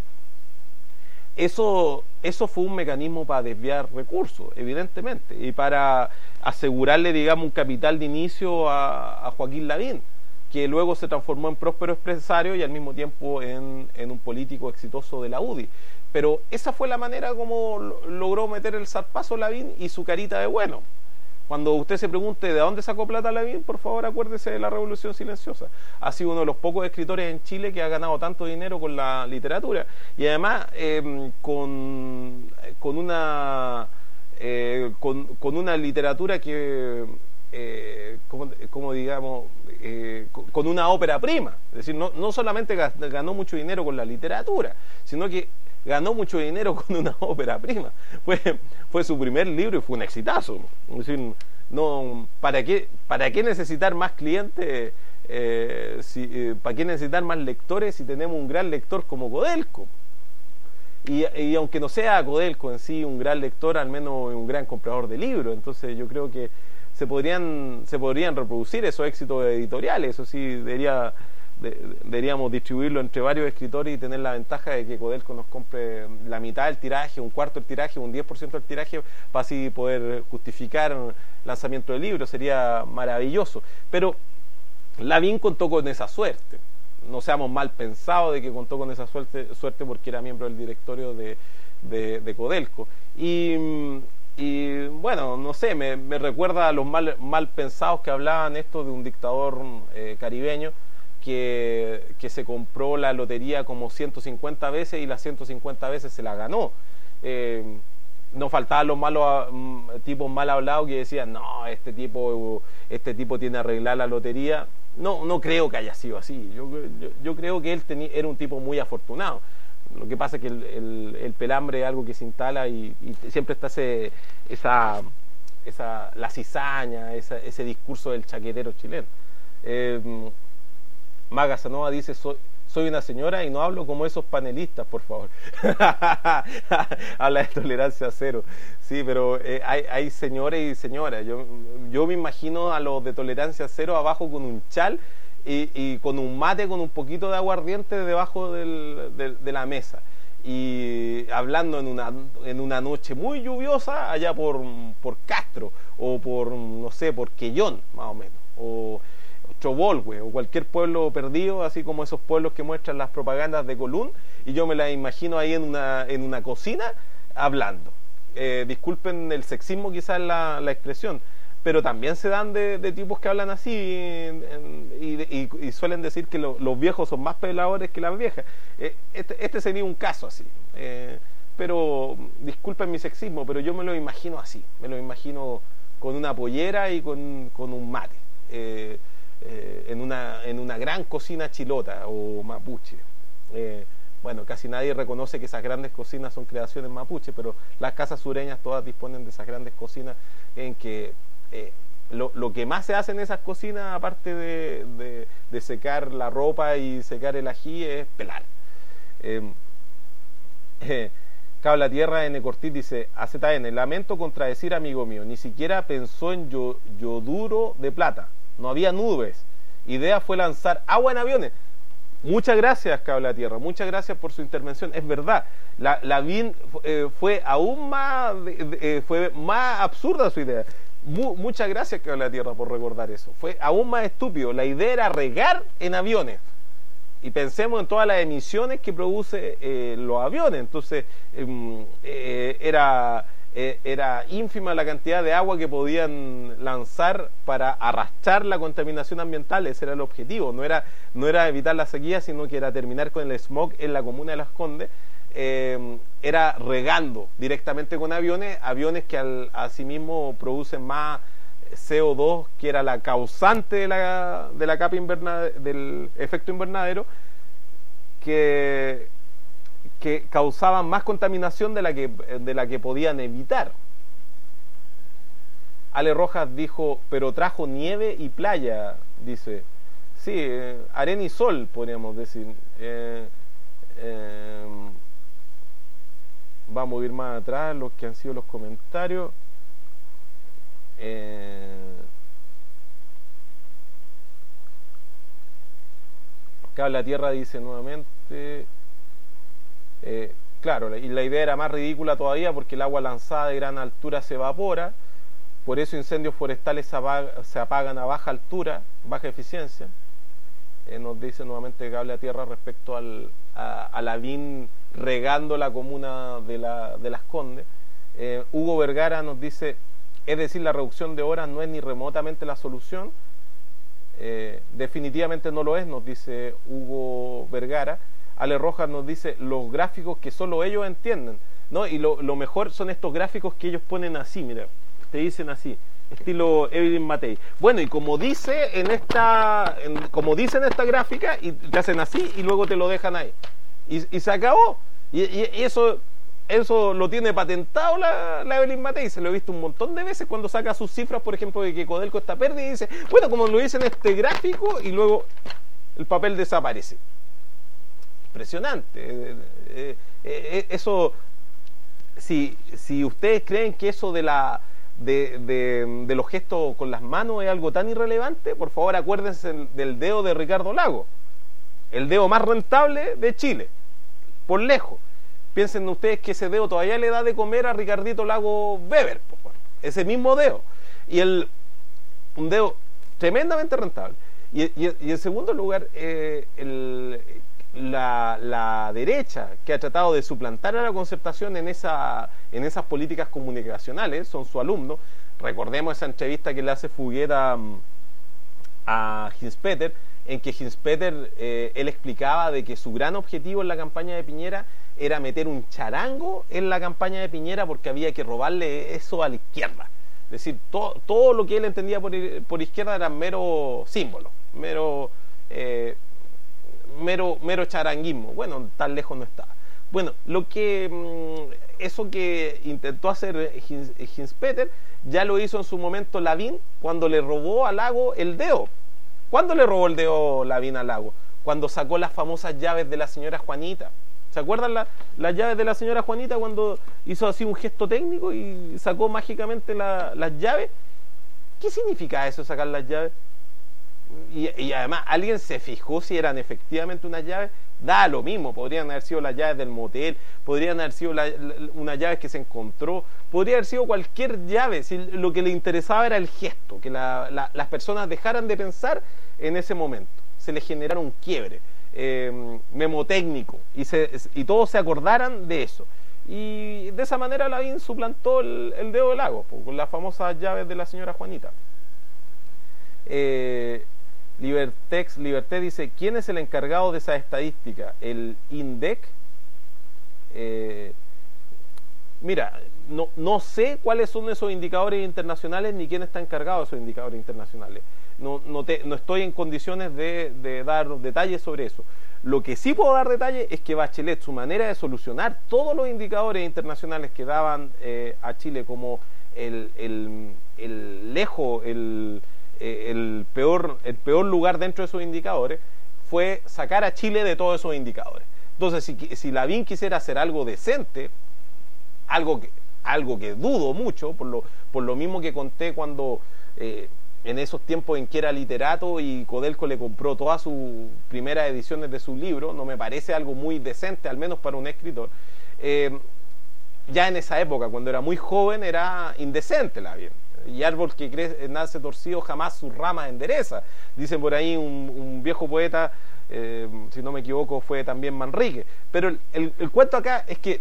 Eso, eso fue un mecanismo para desviar recursos, evidentemente, y para asegurarle, digamos, un capital de inicio a, a Joaquín Lavín, que luego se transformó en próspero empresario y al mismo tiempo en, en un político exitoso de la U D I. Pero esa fue la manera como logró meter el zarpazo Lavín y su carita de bueno. Cuando usted se pregunte de dónde sacó plata Lavín, por favor acuérdese de la Revolución Silenciosa. Ha sido uno de los pocos escritores en Chile que ha ganado tanto dinero con la literatura. Y además eh, con, con, una, eh, con, con una literatura que... Eh, como, como digamos, eh, con una ópera prima. Es decir, no, no solamente ganó mucho dinero con la literatura, sino que ganó mucho dinero con una ópera prima. Fue, fue su primer libro y fue un exitazo. Es decir, no, ¿para qué, para qué necesitar más clientes? Eh, si, eh, ¿Para qué necesitar más lectores si tenemos un gran lector como Codelco? Y, y aunque no sea Codelco en sí un gran lector, al menos un gran comprador de libros. Entonces yo creo que se podrían, se podrían reproducir esos éxitos editoriales. Eso sí, debería, de, deberíamos distribuirlo entre varios escritores y tener la ventaja de que Codelco nos compre la mitad del tiraje, un cuarto del tiraje, un diez por ciento del tiraje, para así poder justificar el lanzamiento del libro. Sería maravilloso. Pero Lavín contó con esa suerte. No seamos mal pensados de que contó con esa suerte, suerte porque era miembro del directorio de, de, de Codelco. Y... Y bueno, no sé, me, me recuerda a los mal, mal pensados que hablaban esto de un dictador eh, caribeño que, que se compró la lotería como ciento cincuenta veces y las ciento cincuenta veces se la ganó. Eh, no faltaban los malos tipos mal hablados que decían, no, este tipo, este tipo tiene arreglada la lotería. No, no creo que haya sido así. Yo, yo, yo creo que él tenía, era un tipo muy afortunado. Lo que pasa es que el, el, el pelambre es algo que se instala y, y siempre está ese, esa, esa, la cizaña, esa, ese discurso del chaquetero chileno. Eh, Maga Sanova dice, soy, soy una señora y no hablo como esos panelistas, por favor. Habla de tolerancia cero. Sí, pero eh, hay, hay señores y señoras. Yo, yo me imagino a los de tolerancia cero abajo con un chal, Y, y con un mate con un poquito de aguardiente debajo del, de, de la mesa y hablando en una, en una noche muy lluviosa allá por, por Castro o por, no sé, por Quellón más o menos, o Chobolhue o cualquier pueblo perdido, así como esos pueblos que muestran las propagandas de Colún, y yo me la imagino ahí en una, en una cocina hablando. Eh, disculpen el sexismo quizás la, la expresión, pero también se dan de, de tipos que hablan así y, y, y suelen decir que lo, los viejos son más peladores que las viejas. Eh, este, este sería un caso así. Eh, pero, disculpen mi sexismo, pero yo me lo imagino así. Me lo imagino con una pollera y con, con un mate. Eh, eh, en, una, en una gran cocina chilota o mapuche. Eh, bueno, casi nadie reconoce que esas grandes cocinas son creaciones mapuche, pero las casas sureñas todas disponen de esas grandes cocinas en que... Eh, lo, lo que más se hace en esas cocinas, aparte de, de, de secar la ropa y secar el ají, es pelar. Eh, eh, Cabla Tierra N. Cortiz dice, A Z N, lamento contradecir, amigo mío, ni siquiera pensó en yo- yoduro de plata, no había nubes, idea fue lanzar agua en aviones. Muchas gracias, Cabla Tierra, muchas gracias por su intervención, es verdad, la, la Lavín eh, fue aún más, eh, fue más absurda su idea. Mu- muchas gracias, Cabla Tierra, por recordar eso, fue aún más estúpido, la idea era regar en aviones. Y pensemos en todas las emisiones que produce eh, los aviones. Entonces, eh, eh, era, eh, era ínfima la cantidad de agua que podían lanzar para arrastrar la contaminación ambiental. Ese era el objetivo. No era, no era evitar la sequía, sino que era terminar con el smog en la comuna de Las Condes. Eh, era regando directamente con aviones, aviones que al, asimismo producen más C O dos, que era la causante de la, de la capa invernadero, del efecto invernadero, que, que causaban más contaminación de la que, de la que podían evitar. Ale Rojas dijo, pero trajo nieve y playa, dice. Sí, eh, arena y sol, podríamos decir. Eh, eh, vamos a ir más atrás, los que han sido los comentarios. Eh, Cabla Tierra dice nuevamente, eh, claro, y la idea era más ridícula todavía porque el agua lanzada de gran altura se evapora, por eso incendios forestales se, apag se apagan a baja altura, baja eficiencia. Eh, nos dice nuevamente Cabla Tierra respecto al, a, a Lavín regando la comuna de, la, de Las Condes. eh, Hugo Vergara nos dice, es decir, la reducción de horas no es ni remotamente la solución. Eh, definitivamente no lo es, nos dice Hugo Vergara. Ale Rojas nos dice, los gráficos que solo ellos entienden, ¿no? Y lo, lo mejor son estos gráficos que ellos ponen así, mira, te dicen así, estilo Evelyn Matei. Bueno, y como dice en esta, en, como dice en esta gráfica, y te hacen así y luego te lo dejan ahí. Y, y se acabó. Y, y, y eso... Eso lo tiene patentado la, la Evelyn Matei, se lo he visto un montón de veces cuando saca sus cifras, por ejemplo, de que Codelco está pérdida y dice, bueno, como lo dice en este gráfico, y luego el papel desaparece. Impresionante. Eh, eh, eh, eso, si, si ustedes creen que eso de, la, de, de, de los gestos con las manos es algo tan irrelevante, por favor acuérdense del dedo de Ricardo Lago, el dedo más rentable de Chile, por lejos. Piensen ustedes que ese dedo todavía le da de comer a Ricardito Lago Weber, pues, ese mismo dedo. Y el, un dedo tremendamente rentable. Y, y, y en segundo lugar, eh, el, la, la derecha, que ha tratado de suplantar a la concertación en, esa, en esas políticas comunicacionales, son su alumno. Recordemos esa entrevista que le hace Fuguet a, a Hinspeter, en que Hinspeter, eh, él explicaba de que su gran objetivo en la campaña de Piñera era meter un charango en la campaña de Piñera porque había que robarle eso a la izquierda. Es decir, todo, todo lo que él entendía por, por izquierda era mero símbolo, mero, eh, mero, mero charanguismo. Bueno, tan lejos no estaba. Bueno, lo que mmm, eso que intentó hacer Hinspeter ya lo hizo en su momento Lavín cuando le robó a Lago el dedo. ¿Cuándo le robó el dedo Lavín a Lago? Cuando sacó las famosas llaves de la señora Juanita. ¿Se acuerdan la, las llaves de la señora Juanita cuando hizo así un gesto técnico y sacó mágicamente la, las llaves? ¿Qué significa eso, sacar las llaves? Y, y además, ¿alguien se fijó si eran efectivamente unas llaves? Da lo mismo, podrían haber sido las llaves del motel, podrían haber sido la, la, unas llaves que se encontró, podría haber sido cualquier llave, si lo que le interesaba era el gesto, que la, la, las personas dejaran de pensar en ese momento, se les generara un quiebre. Eh, memotécnico y, se, y todos se acordaran de eso, y de esa manera Lavín suplantó el, el dedo de Lago con las famosas llaves de la señora Juanita. eh, Libertex Liberté dice, ¿quién es el encargado de esa estadística? ¿El INDEC? Eh, mira, no, no sé cuáles son esos indicadores internacionales ni quién está encargado de esos indicadores internacionales. No, no, te, no estoy en condiciones de, de dar detalles sobre eso. Lo que sí puedo dar detalles es que Bachelet, su manera de solucionar todos los indicadores internacionales que daban eh, a Chile como el, el, el lejos, el, el, peor, el peor lugar dentro de esos indicadores, fue sacar a Chile de todos esos indicadores. Entonces, si, si Lavín quisiera hacer algo decente, algo que, algo que dudo mucho, por lo, por lo mismo que conté cuando eh, en esos tiempos en que era literato y Codelco le compró todas sus primeras ediciones de sus libros, no me parece algo muy decente, al menos para un escritor. Eh, ya en esa época, cuando era muy joven, era indecente la bien. Y árbol que crece, nace torcido jamás sus ramas endereza. Dicen por ahí un, un viejo poeta, eh, si no me equivoco, fue también Manrique. Pero el, el, el cuento acá es que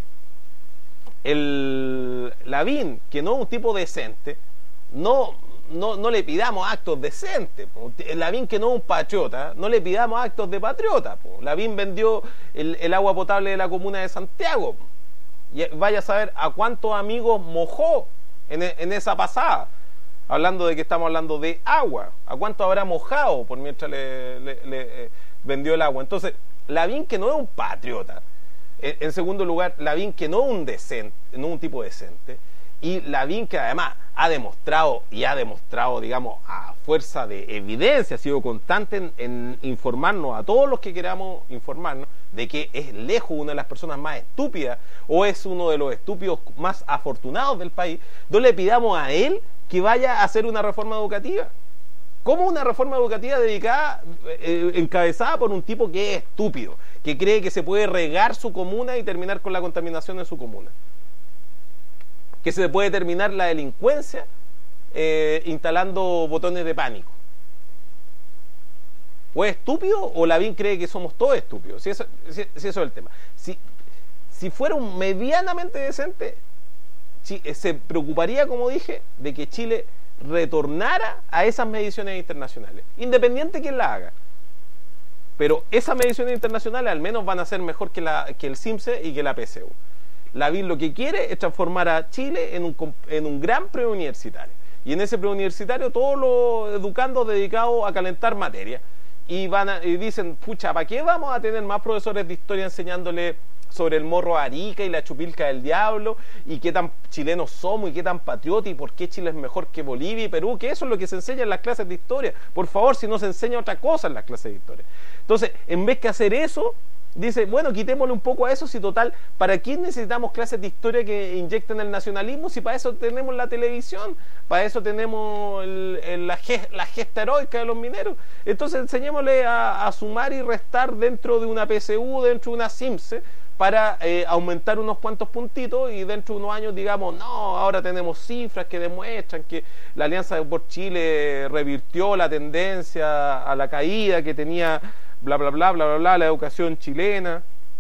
el Lavín, que no es un tipo decente, no, no, no le pidamos actos decentes. Lavín, que no es un patriota, no le pidamos actos de patriota. Lavín vendió el, el agua potable de la comuna de Santiago. Y vaya a saber a cuántos amigos mojó en, en esa pasada. Hablando de que estamos hablando de agua. ¿A cuánto habrá mojado por mientras le, le, le eh, vendió el agua? Entonces, Lavín, que no es un patriota. En, en segundo lugar, Lavín, que no es un decente, no es un tipo decente. Y Lavín, que además ha demostrado, y ha demostrado, digamos, a fuerza de evidencia, ha sido constante en, en informarnos a todos los que queramos informarnos de que es lejos una de las personas más estúpidas o es uno de los estúpidos más afortunados del país. No le pidamos a él que vaya a hacer una reforma educativa. ¿Cómo una reforma educativa dedicada, eh, encabezada por un tipo que es estúpido, que cree que se puede regar su comuna y terminar con la contaminación en su comuna? Que se puede terminar la delincuencia eh, instalando botones de pánico. ¿O es estúpido o Lavín cree que somos todos estúpidos? Si eso, si, si eso es el tema. Si, si fuera un medianamente decente, si, se preocuparía, como dije, de que Chile retornara a esas mediciones internacionales, independiente de quién la haga. Pero esas mediciones internacionales al menos van a ser mejor que, la, que el CIMSE y que la P S U. Lavín lo que quiere es transformar a Chile en un, en un gran preuniversitario. Y en ese preuniversitario todos los educandos dedicados a calentar materia. Y, van a, y dicen, pucha, ¿para qué vamos a tener más profesores de historia enseñándole sobre el morro Arica y la chupilca del diablo? Y qué tan chilenos somos y qué tan patriotas y por qué Chile es mejor que Bolivia y Perú. Que eso es lo que se enseña en las clases de historia. Por favor, si no se enseña otra cosa en las clases de historia. Entonces, en vez que hacer eso, dice, bueno, quitémosle un poco a eso, si total, ¿para qué necesitamos clases de historia que inyecten el nacionalismo? Si para eso tenemos la televisión, para eso tenemos el, el, la, gest, la gesta heroica de los mineros. Entonces enseñémosle a, a sumar y restar dentro de una P S U, dentro de una CIMSE, para eh, aumentar unos cuantos puntitos y dentro de unos años digamos, no, ahora tenemos cifras que demuestran que la Alianza por Chile revirtió la tendencia a la caída que tenía bla bla bla bla bla bla la educación chilena,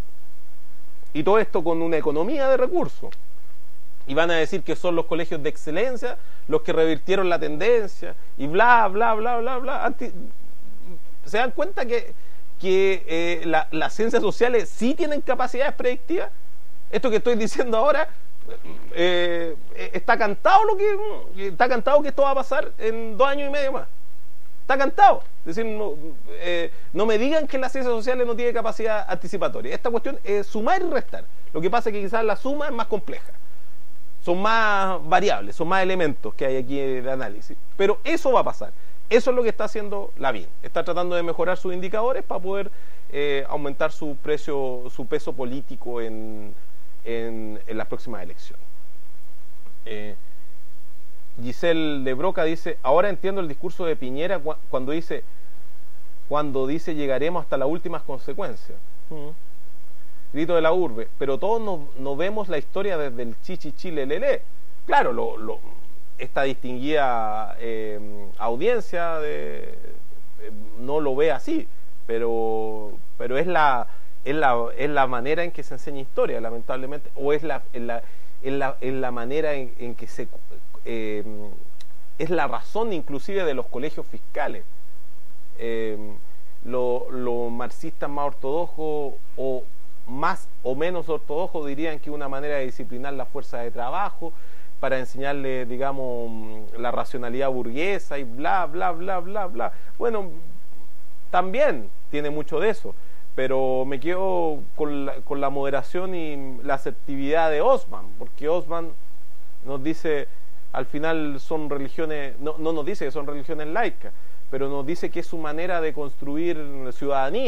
y todo esto con una economía de recursos, y van a decir que son los colegios de excelencia los que revirtieron la tendencia y bla bla bla bla bla. Anti... ¿Se dan cuenta que, que eh, la, las ciencias sociales sí tienen capacidades predictivas? Esto que estoy diciendo ahora eh, está cantado lo que está cantado que esto va a pasar en dos años y medio más. Está cantado. Es decir, no, eh, no me digan que las ciencias sociales no tienen capacidad anticipatoria. Esta cuestión es sumar y restar. Lo que pasa es que quizás la suma es más compleja. Son más variables, son más elementos que hay aquí de análisis. Pero eso va a pasar. Eso es lo que está haciendo Lavín. Está tratando de mejorar sus indicadores para poder eh, aumentar su precio, su peso político en, en, en las próximas elecciones. Eh, Giselle de Broca dice, ahora entiendo el discurso de Piñera cu cuando dice cuando dice llegaremos hasta las últimas consecuencias. Uh-huh. Grito de la urbe, pero todos nos no vemos la historia desde el chichichilelele. Claro, lo, lo, esta distinguida eh, audiencia de, eh, no lo ve así, pero, pero es, la, es, la, es la manera en que se enseña historia, lamentablemente, o es la, en la, en la, en la manera en, en que se... Eh, es la razón inclusive de los colegios fiscales. Eh, los lo marxistas más ortodoxos o más o menos ortodoxos dirían que una manera de disciplinar la fuerza de trabajo para enseñarle, digamos, la racionalidad burguesa y bla, bla, bla, bla, bla. Bueno, también tiene mucho de eso, pero me quedo con la, con la moderación y la asertividad de Osman, porque Osman nos dice, al final son religiones, no, no nos dice que son religiones laicas, pero nos dice que es su manera de construir ciudadanía.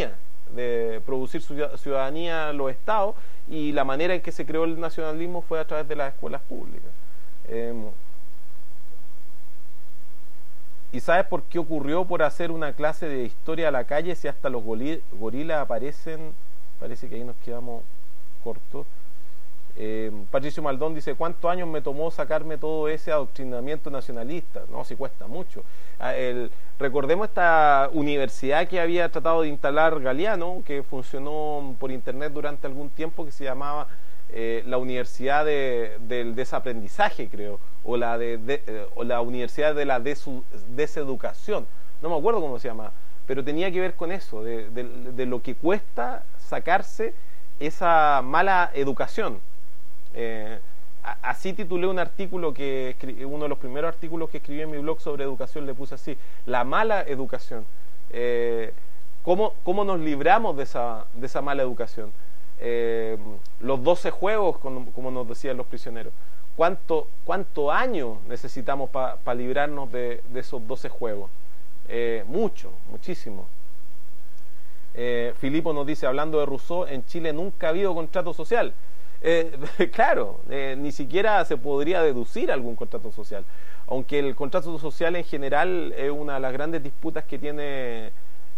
de producir ciudadanía los estados, y la manera en que se creó el nacionalismo fue a través de las escuelas públicas. Eh, ¿Y sabes por qué ocurrió? Por hacer una clase de historia a la calle, si hasta los gorilas aparecen. Parece que ahí nos quedamos cortos. Eh, Patricio Maldón dice: ¿cuántos años me tomó sacarme todo ese adoctrinamiento nacionalista? No, si cuesta mucho. Ah, el, recordemos esta universidad que había tratado de instalar Galeano, que funcionó por internet durante algún tiempo, que se llamaba eh, la Universidad de, del Desaprendizaje, creo, o la, de, de, eh, o la Universidad de la desu, Deseducación, no me acuerdo cómo se llamaba, pero tenía que ver con eso, de, de, de lo que cuesta sacarse esa mala educación. Eh, así titulé un artículo, que uno de los primeros artículos que escribí en mi blog sobre educación, le puse así: la mala educación. Eh, ¿cómo, ¿Cómo nos libramos de esa, de esa mala educación? Eh, los doce juegos, como, como nos decían los prisioneros. ¿Cuánto, cuánto años necesitamos para pa librarnos de, de esos doce juegos? Eh, mucho, muchísimo. Eh, Filipo nos dice, hablando de Rousseau, en Chile nunca ha habido contrato social. Eh, claro, eh, ni siquiera se podría deducir algún contrato social, aunque el contrato social en general es una de las grandes disputas que tiene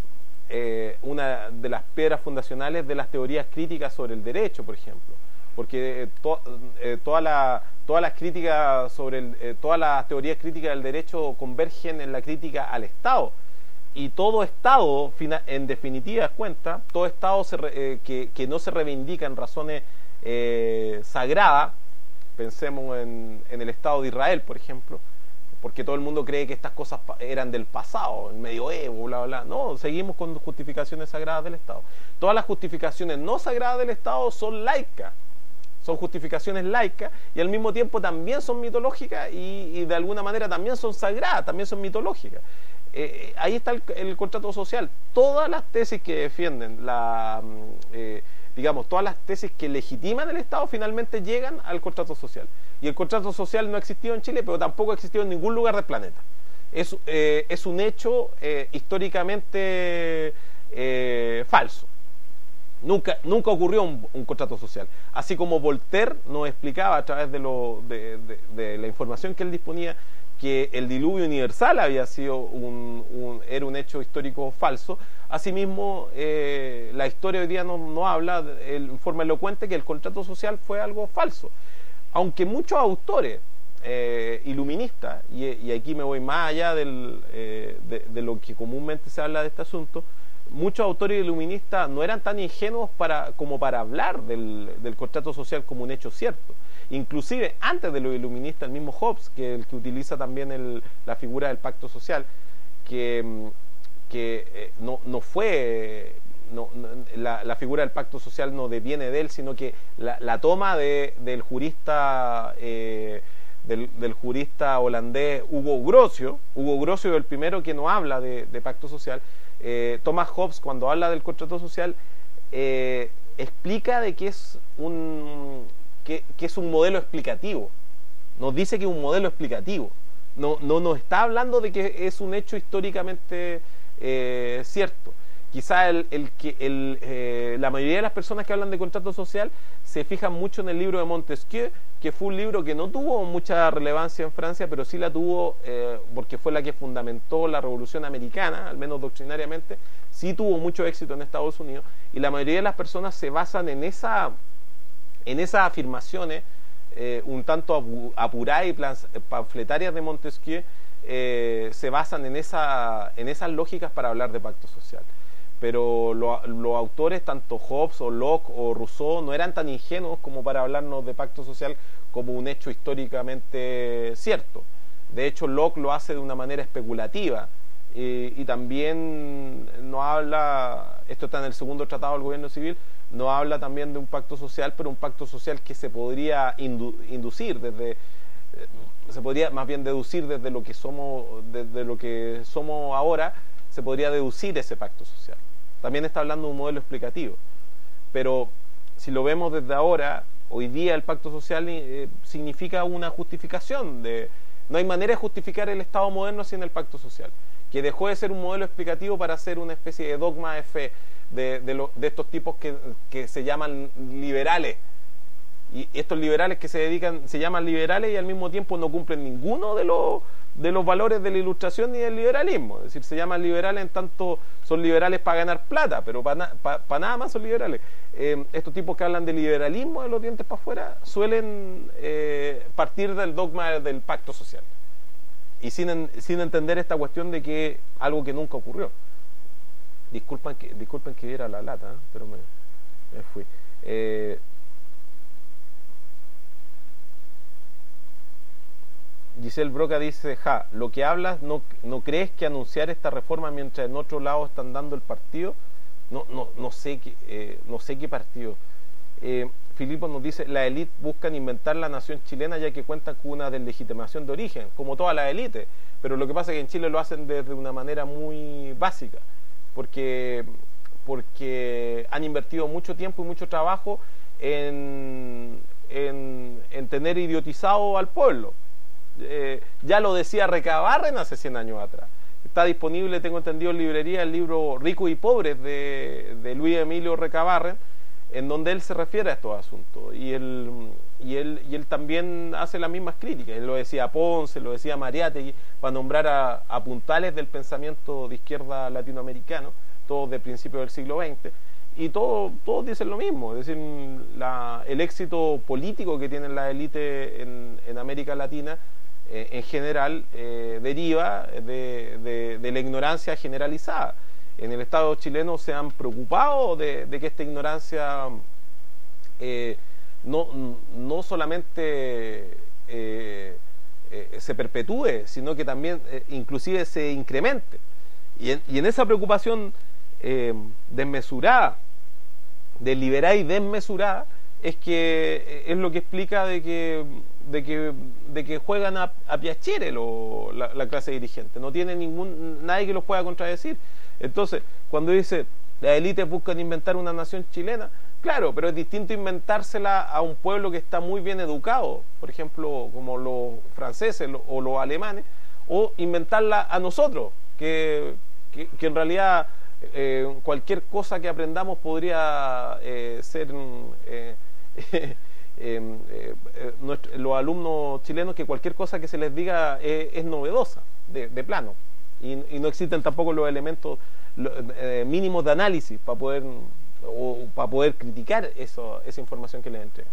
eh, una de las piedras fundacionales de las teorías críticas sobre el derecho, por ejemplo, porque eh, to, eh, toda la, todas las críticas sobre el, eh, todas las teorías críticas del derecho convergen en la crítica al Estado, y todo Estado, en definitiva cuenta, todo Estado se, eh, que, que no se reivindica en razones Eh, sagrada, pensemos en, en el Estado de Israel, por ejemplo, porque todo el mundo cree que estas cosas eran del pasado, el medioevo, bla, bla, bla. No, seguimos con justificaciones sagradas del Estado. Todas las justificaciones no sagradas del Estado son laicas, son justificaciones laicas, y al mismo tiempo también son mitológicas, y, y de alguna manera también son sagradas, también son mitológicas. Eh, ahí está el, el contrato social. Todas las tesis que defienden la... Eh, digamos, todas las tesis que legitiman el Estado finalmente llegan al contrato social. Y el contrato social no ha existido en Chile, pero tampoco ha existido en ningún lugar del planeta. Es, eh, es un hecho eh, históricamente eh, falso. Nunca, nunca ocurrió un, un contrato social. Así como Voltaire nos explicaba a través de, lo, de, de, de la información que él disponía, que el diluvio universal había sido un, un, era un hecho histórico falso. Asimismo, eh, la historia hoy día nos no habla de, en forma elocuente, que el contrato social fue algo falso. Aunque muchos autores eh, iluministas, y, y aquí me voy más allá del, eh, de, de lo que comúnmente se habla de este asunto, muchos autores iluministas no eran tan ingenuos para, como para hablar del, del contrato social como un hecho cierto. Inclusive antes de los iluministas, el mismo Hobbes, que el que utiliza también el, la figura del pacto social, que, que eh, no, no fue no, no, la, la figura del pacto social no deviene de él, sino que la, la toma de, del jurista eh, del, del jurista holandés Hugo Grocio. Hugo Grocio es el primero que no habla de, de pacto social. eh, Thomas Hobbes, cuando habla del contrato social, eh, explica de que es un Que, que es un modelo explicativo. Nos dice que es un modelo explicativo. No, no nos está hablando de que es un hecho históricamente eh, cierto. Quizá el, el, el, eh, la mayoría de las personas que hablan de contrato social se fijan mucho en el libro de Montesquieu, que fue un libro que no tuvo mucha relevancia en Francia, pero sí la tuvo eh, porque fue la que fundamentó la Revolución Americana, al menos doctrinariamente. Sí tuvo mucho éxito en Estados Unidos, y la mayoría de las personas se basan en esa en esas afirmaciones eh, un tanto apuradas y panfletarias de Montesquieu. eh, se basan en, esa, en esas lógicas para hablar de pacto social. Pero lo, los autores, tanto Hobbes o Locke o Rousseau, no eran tan ingenuos como para hablarnos de pacto social como un hecho históricamente cierto. De hecho, Locke lo hace de una manera especulativa, eh, y también no habla, esto está en el segundo tratado del gobierno civil, no habla también de un pacto social, pero un pacto social que se podría indu inducir desde, eh, se podría más bien deducir desde lo que somos, desde lo que somos ahora, se podría deducir ese pacto social. También está hablando de un modelo explicativo, pero si lo vemos desde ahora, hoy día el pacto social eh, significa una justificación de, no hay manera de justificar el Estado moderno sin el pacto social, que dejó de ser un modelo explicativo para ser una especie de dogma de fe. de, de, lo, de estos tipos que, que se llaman liberales. Y estos liberales que se dedican, se llaman liberales y al mismo tiempo no cumplen ninguno de los, de los valores de la Ilustración ni del liberalismo. Es decir, se llaman liberales en tanto son liberales para ganar plata, pero para na, pa, pa nada más son liberales. Eh, estos tipos que hablan de liberalismo de los dientes para afuera suelen eh, partir del dogma del pacto social. Y sin, sin entender esta cuestión de que algo que nunca ocurrió. Disculpen que, disculpen que diera la lata, ¿eh? Pero me, me fui. Eh, Giselle Broca dice, ja, lo que hablas, ¿no, no crees que anunciar esta reforma mientras en otro lado están dando el partido? No, no, no sé qué, eh, no sé qué partido. Eh, Filipo nos dice, la élite buscan inventar la nación chilena ya que cuentan con una deslegitimación de origen, como todas las élites, pero lo que pasa es que en Chile lo hacen desde una manera muy básica, porque, porque han invertido mucho tiempo y mucho trabajo en, en, en tener idiotizado al pueblo. Eh, ya lo decía Recabarren hace cien años atrás. Está disponible, tengo entendido, en librería el libro Ricos y Pobres de, de Luis Emilio Recabarren, en donde él se refiere a estos asuntos y él, y él, y él también hace las mismas críticas. Él lo decía a Ponce, lo decía a Mariátegui, para nombrar a, a puntales del pensamiento de izquierda latinoamericano, todos de principios del siglo veinte, y todos, todos dicen lo mismo. Es decir, la, el éxito político que tienen las élites en, en América Latina en general eh, deriva de, de, de la ignorancia generalizada. En el Estado chileno se han preocupado de, de que esta ignorancia eh, no, no solamente eh, eh, se perpetúe, sino que también eh, inclusive se incremente. Y en, y en esa preocupación eh, desmesurada, deliberada y desmesurada, es que es lo que explica de que de que, de que juegan a, a piacere lo, la, la clase dirigente. No tiene ningún nadie que los pueda contradecir. Entonces, cuando dice las élites buscan inventar una nación chilena, claro, pero es distinto inventársela a un pueblo que está muy bien educado, por ejemplo, como los franceses o los alemanes, o inventarla a nosotros, que, que, que en realidad eh, cualquier cosa que aprendamos podría eh, ser eh, Eh, eh, eh, nuestro, los alumnos chilenos, que cualquier cosa que se les diga eh, es novedosa de, de plano, y, y no existen tampoco los elementos lo, eh, mínimos de análisis para poder o para poder criticar eso, esa información que les entregan.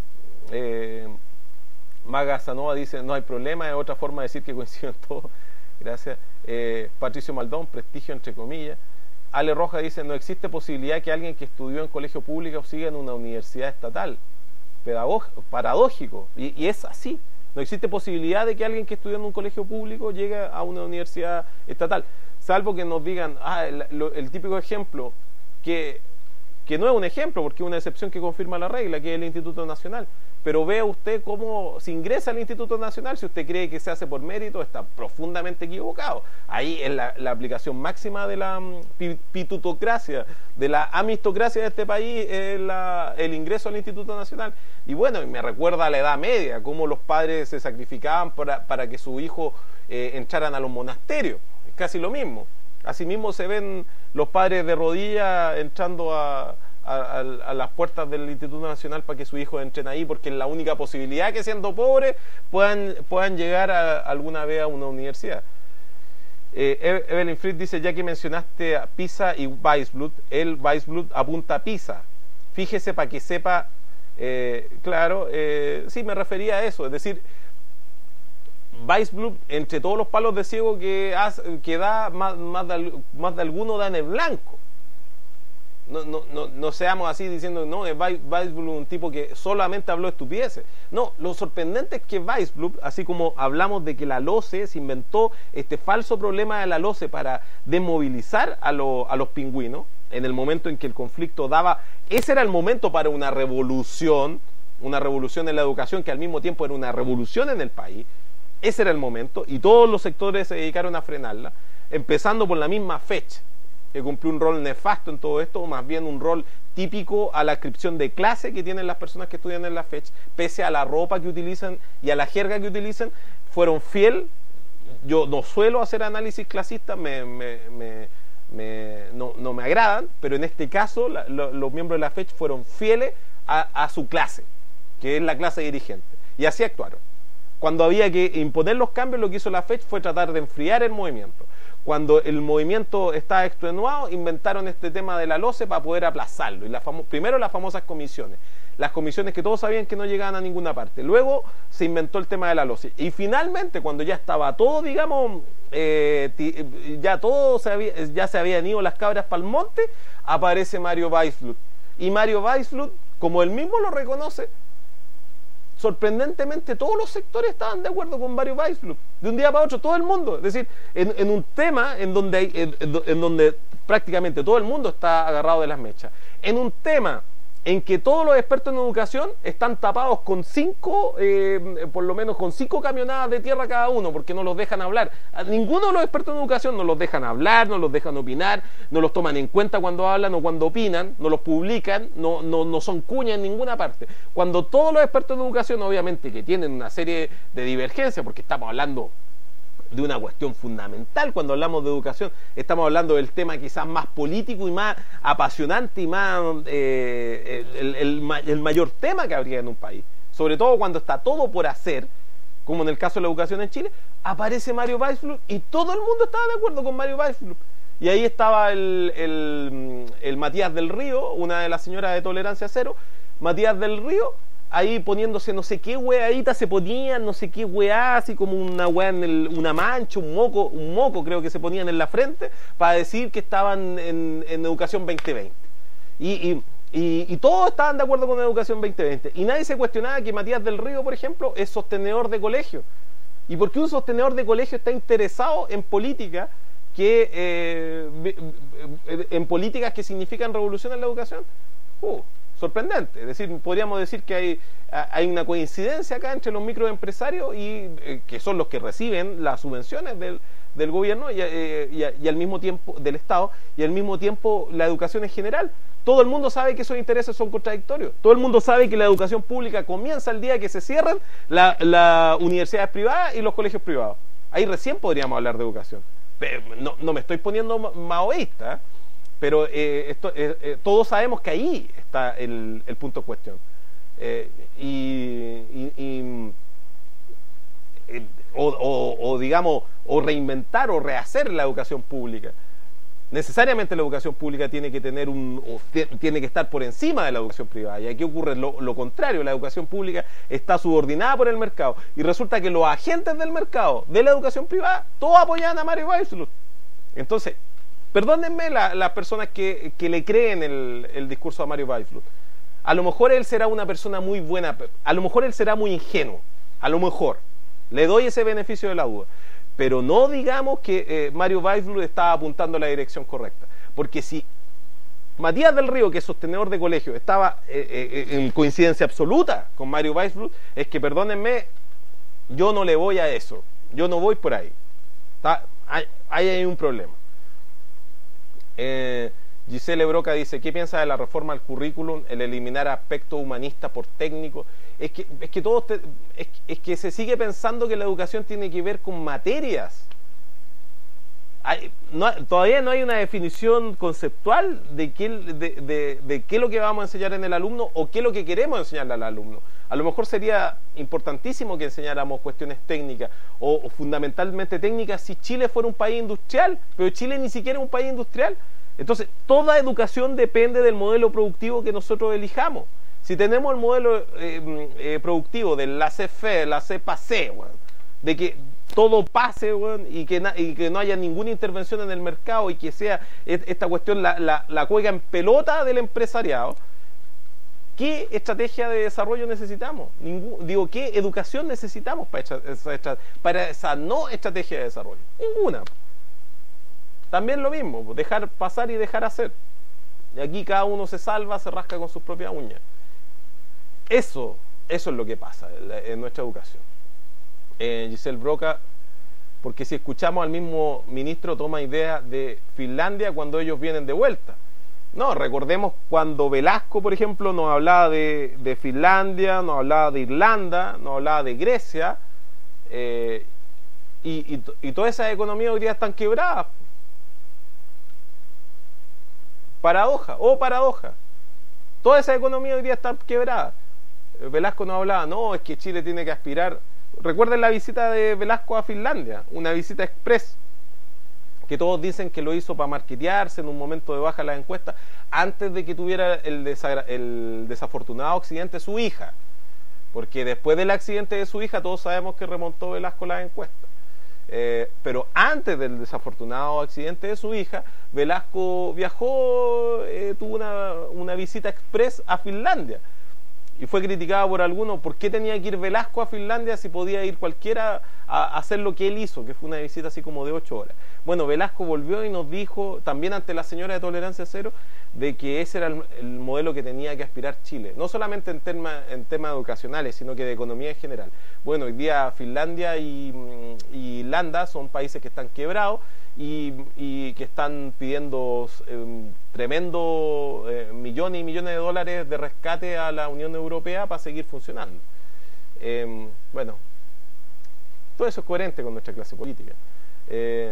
eh, Maga Zanova dice, no hay problema, es otra forma de decir que coinciden todos. Gracias. eh, Patricio Maldón, prestigio entre comillas. Ale Roja dice, no existe posibilidad que alguien que estudió en colegio público siga en una universidad estatal. Pedagógico, paradójico, y, y es así. No existe posibilidad de que alguien que estudia en un colegio público llegue a una universidad estatal, salvo que nos digan, ah, el, lo, el típico ejemplo, que, que no es un ejemplo, porque es una excepción que confirma la regla, que es el Instituto Nacional. Pero vea usted cómo se ingresa al Instituto Nacional. Si usted cree que se hace por mérito, está profundamente equivocado. Ahí es la, la aplicación máxima de la um, pitutocracia, de la amistocracia de este país, es la, el ingreso al Instituto Nacional. Y bueno, me recuerda a la Edad Media, cómo los padres se sacrificaban para, para que su hijo eh, entraran a los monasterios. Es casi lo mismo. Asimismo se ven los padres de rodillas entrando a... A, a, a las puertas del Instituto Nacional para que sus hijos entren ahí, porque es la única posibilidad que, siendo pobres, puedan, puedan llegar a, alguna vez a una universidad. eh, Evelyn Fried dice, ya que mencionaste a Pisa y Weisblut, el Weisblut apunta a Pisa, fíjese para que sepa. eh, claro, eh, sí, me refería a eso, es decir, Weisblut, entre todos los palos de ciego que, hace, que da, más, más, de, más de alguno da en el blanco. No, no, no, no seamos así diciendo, no, es Weisblut un tipo que solamente habló estupideces. No, lo sorprendente es que Weisblut, así como hablamos de que la LOCE se inventó este falso problema de la LOCE para desmovilizar a, lo, a los pingüinos, en el momento en que el conflicto daba, ese era el momento para una revolución, una revolución en la educación que al mismo tiempo era una revolución en el país. Ese era el momento, y todos los sectores se dedicaron a frenarla, empezando por la misma fecha, que cumplió un rol nefasto en todo esto, o más bien un rol típico a la adscripción de clase que tienen las personas que estudian en la fecha, pese a la ropa que utilizan y a la jerga que utilizan, fueron fiel. Yo no suelo hacer análisis clasista, me, me, me, me, no, no me agradan, pero en este caso la, lo, los miembros de la FECH fueron fieles a, a su clase, que es la clase dirigente, y así actuaron. Cuando había que imponer los cambios, lo que hizo la FECH fue tratar de enfriar el movimiento. Cuando el movimiento estaba extenuado, inventaron este tema de la LOCE para poder aplazarlo. Y la primero las famosas comisiones. Las comisiones que todos sabían que no llegaban a ninguna parte. Luego se inventó el tema de la LOCE. Y finalmente, cuando ya estaba todo, digamos, eh, ya todo se había, ya se habían ido las cabras para el monte, aparece Mario Weissflut. Y Mario Weissflut, como él mismo lo reconoce, sorprendentemente todos los sectores estaban de acuerdo con Mario Weissflut, de un día para otro, todo el mundo. Es decir, en, en un tema en donde, hay, en, en donde prácticamente todo el mundo está agarrado de las mechas, en un tema en que todos los expertos en educación están tapados con cinco, eh, por lo menos con cinco camionadas de tierra cada uno, porque no los dejan hablar. A ninguno de los expertos en educación no los dejan hablar, no los dejan opinar, no los toman en cuenta cuando hablan o cuando opinan, no los publican, no, no, no son cuñas en ninguna parte. Cuando todos los expertos en educación, obviamente que tienen una serie de divergencias, porque estamos hablando de una cuestión fundamental. Cuando hablamos de educación estamos hablando del tema quizás más político y más apasionante y más eh, el, el, el mayor tema que habría en un país, sobre todo cuando está todo por hacer, como en el caso de la educación en Chile. Aparece Mario Weissflut y todo el mundo estaba de acuerdo con Mario Weissflut. Y ahí estaba el, el, el Matías del Río, una de las señoras de Tolerancia Cero, Matías del Río, ahí poniéndose no sé qué weadita se ponían, no sé qué weá, así como una weá en el, una mancha, un moco, un moco creo que se ponían en la frente, para decir que estaban en, en Educación veinte veinte. Y, y, y, y todos estaban de acuerdo con Educación veinte veinte. Y nadie se cuestionaba que Matías del Río, por ejemplo, es sostenedor de colegio. ¿Y por qué un sostenedor de colegio está interesado en política que eh, en políticas que significan revolución en la educación? Uh, sorprendente. Es decir, podríamos decir que hay, hay una coincidencia acá entre los microempresarios y eh, que son los que reciben las subvenciones del, del gobierno y, eh, y, y al mismo tiempo del Estado, y al mismo tiempo la educación en general. Todo el mundo sabe que esos intereses son contradictorios. Todo el mundo sabe que la educación pública comienza el día que se cierran las la universidades privadas y los colegios privados. Ahí recién podríamos hablar de educación. No, no me estoy poniendo maoísta, ¿eh? Pero eh, esto, eh, eh, todos sabemos que ahí está el, el punto en cuestión. Eh, y, y, y eh, o, o, o digamos, o reinventar o rehacer la educación pública. Necesariamente la educación pública tiene que tener un, o tiene que estar por encima de la educación privada. Y aquí ocurre lo, lo contrario. La educación pública está subordinada por el mercado. Y resulta que los agentes del mercado de la educación privada todos apoyan a Mario Weissflut. Entonces, perdónenme las la personas que, que le creen el, el discurso a Mario Weissflut. A lo mejor él será una persona muy buena, a lo mejor él será muy ingenuo, a lo mejor. Le doy ese beneficio de la duda. Pero no digamos que eh, Mario Weissflut estaba apuntando a la dirección correcta. Porque si Matías del Río, que es sostenedor de colegio, estaba eh, eh, en coincidencia absoluta con Mario Weissflut, es que, perdónenme, yo no le voy a eso. Yo no voy por ahí. ¿Está? Ahí hay, hay un problema. Eh, Giselle Broca dice: ¿qué piensa de la reforma al currículum, el eliminar aspectos humanistas por técnico? Es que, es que todos te, es, es que se sigue pensando que la educación tiene que ver con materias. Hay, no, todavía no hay una definición conceptual de qué, de, de, de qué es lo que vamos a enseñar en el alumno o qué es lo que queremos enseñarle al alumno. A lo mejor sería importantísimo que enseñáramos cuestiones técnicas o, o fundamentalmente técnicas si Chile fuera un país industrial, pero Chile ni siquiera es un país industrial. Entonces, toda educación depende del modelo productivo que nosotros elijamos. Si tenemos el modelo eh, eh, productivo del laissez-faire, laissez-passer, bueno, de que todo pase, bueno, y, que y que no haya ninguna intervención en el mercado y que sea esta cuestión la, la, la juega en pelota del empresariado, ¿qué estrategia de desarrollo necesitamos? Ningún, digo, ¿qué educación necesitamos para esa, para esa no estrategia de desarrollo? Ninguna. También lo mismo, dejar pasar y dejar hacer. Y aquí cada uno se salva, se rasca con sus propias uñas. Eso, eso es lo que pasa en, la, en nuestra educación. Eh, Giselle Broca, porque si escuchamos al mismo ministro toma idea de Finlandia cuando ellos vienen de vuelta. No, recordemos cuando Velasco, por ejemplo, nos hablaba de, de Finlandia, nos hablaba de Irlanda, nos hablaba de Grecia, eh, y, y, y todas esas economías hoy día están quebradas. Paradoja, oh paradoja. Toda esa economía hoy día está quebrada. Velasco nos hablaba, no, es que Chile tiene que aspirar. Recuerden la visita de Velasco a Finlandia, una visita express, que todos dicen que lo hizo para marketearse en un momento de baja las encuestas, antes de que tuviera el, desagra el desafortunado accidente su hija. Porque después del accidente de su hija todos sabemos que remontó Velasco las encuestas. Eh, pero antes del desafortunado accidente de su hija, Velasco viajó, eh, tuvo una, una visita express a Finlandia. Y fue criticado por algunos, ¿por qué tenía que ir Velasco a Finlandia si podía ir cualquiera a hacer lo que él hizo? Que fue una visita así como de ocho horas. Bueno, Velasco volvió y nos dijo, también ante la señora de Tolerancia Cero, de que ese era el, el modelo que tenía que aspirar Chile. No solamente en, tema, en temas educacionales, sino que de economía en general. Bueno, hoy día Finlandia y, y Irlanda son países que están quebrados y, y que están pidiendo eh, tremendos eh, millones y millones de dólares de rescate a la Unión Europea para seguir funcionando. Eh, bueno, todo eso es coherente con nuestra clase política. Eh,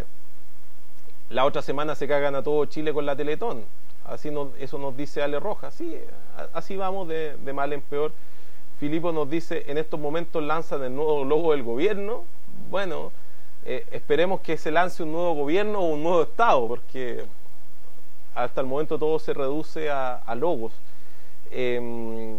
la otra semana se cagan a todo Chile con la Teletón. Así nos, eso nos dice Ale Rojas. Sí, así vamos de, de mal en peor. Filipo nos dice, en estos momentos lanzan el nuevo logo del gobierno. Bueno, eh, esperemos que se lance un nuevo gobierno o un nuevo Estado, porque hasta el momento todo se reduce a, a logos. Eh,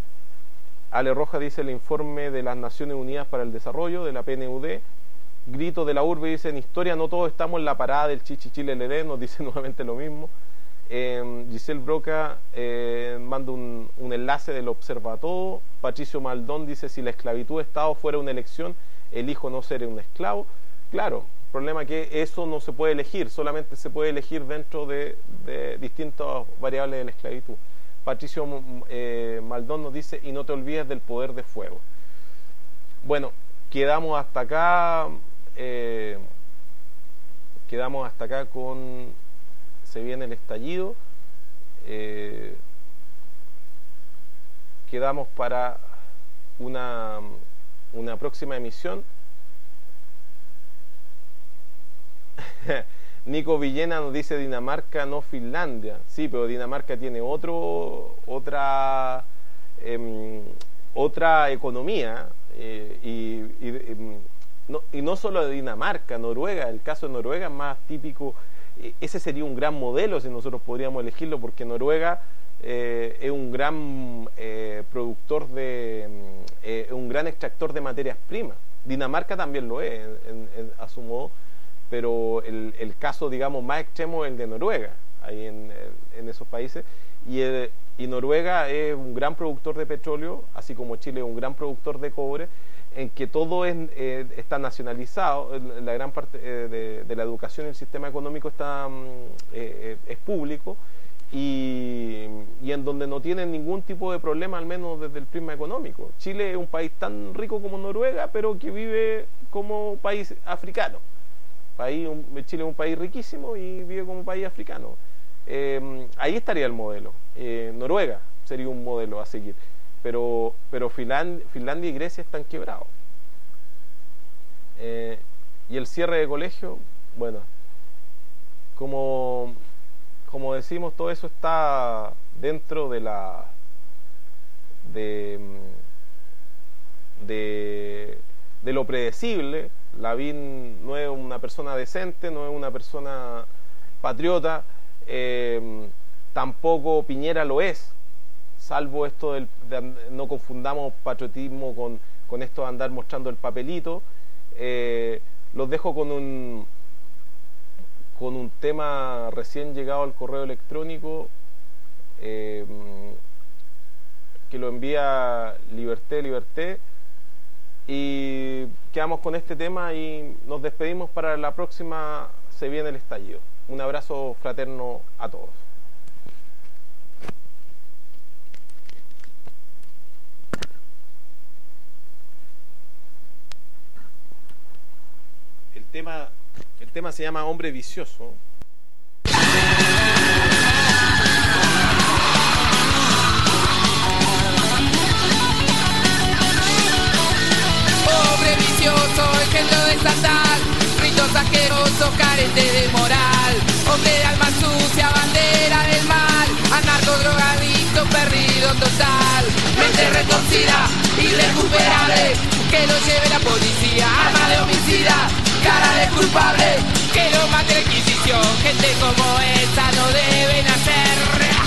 Ale Rojas dice el informe de las Naciones Unidas para el Desarrollo, de la P N U D. Grito de la Urbe dice, en historia no todos estamos en la parada del Chichichilelele, nos dice nuevamente lo mismo. Eh, Giselle Broca eh, manda un, un enlace del Observatodo. Patricio Maldón dice, si la esclavitud de Estado fuera una elección, elijo no ser un esclavo. Claro, el problema es que eso no se puede elegir, solamente se puede elegir dentro de, de distintas variables de la esclavitud. Patricio eh, Maldón nos dice, y no te olvides del poder de fuego. Bueno, quedamos hasta acá eh, quedamos hasta acá con se viene el estallido. Eh, quedamos para una, una próxima emisión. Nico Villena nos dice Dinamarca, no Finlandia. Sí, pero Dinamarca tiene otro otra eh, otra economía eh, y, y, y, no, y no solo de Dinamarca, Noruega. El caso de Noruega es más típico. Ese sería un gran modelo si nosotros podríamos elegirlo, porque Noruega eh, es un gran eh, productor de eh, un gran extractor de materias primas. Dinamarca también lo es en, en, a su modo, pero el, el caso digamos más extremo es el de Noruega, ahí en, en esos países, y, el, y Noruega es un gran productor de petróleo, así como Chile es un gran productor de cobre, en que todo es, eh, está nacionalizado, la gran parte eh, de, de la educación y el sistema económico está eh, es público, y, y en donde no tienen ningún tipo de problema, al menos desde el prisma económico. Chile es un país tan rico como Noruega, pero que vive como país africano. País, un, Chile es un país riquísimo y vive como país africano. Eh, ahí estaría el modelo. Eh, Noruega sería un modelo a seguir. Pero, pero Finlandia, Finlandia y Grecia están quebrados. Eh, y el cierre de colegio, bueno, como, como decimos, todo eso está dentro de la de, de, de lo predecible. Lavín no es una persona decente, no es una persona patriota, eh, tampoco Piñera lo es. Salvo esto del, de, no confundamos patriotismo con, con esto de andar mostrando el papelito. Eh, los dejo con un con un tema recién llegado al correo electrónico eh, que lo envía Liberté Liberté, y quedamos con este tema y nos despedimos. Para la próxima se viene el estallido. Un abrazo fraterno a todos. El tema, el tema se llama Hombre Vicioso. Hombre vicioso, engendro de Satán, ritos asquerosos, carente de moral, hombre de alma sucia, bandera del mal. retorcida, irrecuperable, que lo lleve la policía, arma de homicida, cara de culpable, que lo mate la Inquisición, gente como esta no debe nacer.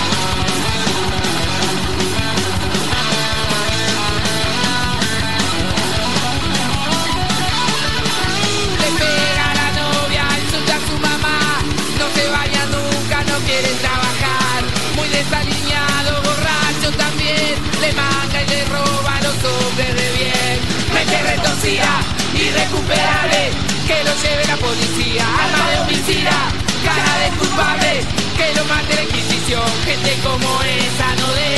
Le pega a la novia, insulta a su mamá, no se baña nunca, no quiere trabajar, muy desaliñado, borracho también, le manga y le roba a los hombres de bien. Mente retorcida, irrecuperable, que lo lleve la policía, arma de homicida, cara de culpable, que lo mate la Inquisición, gente como esa no debe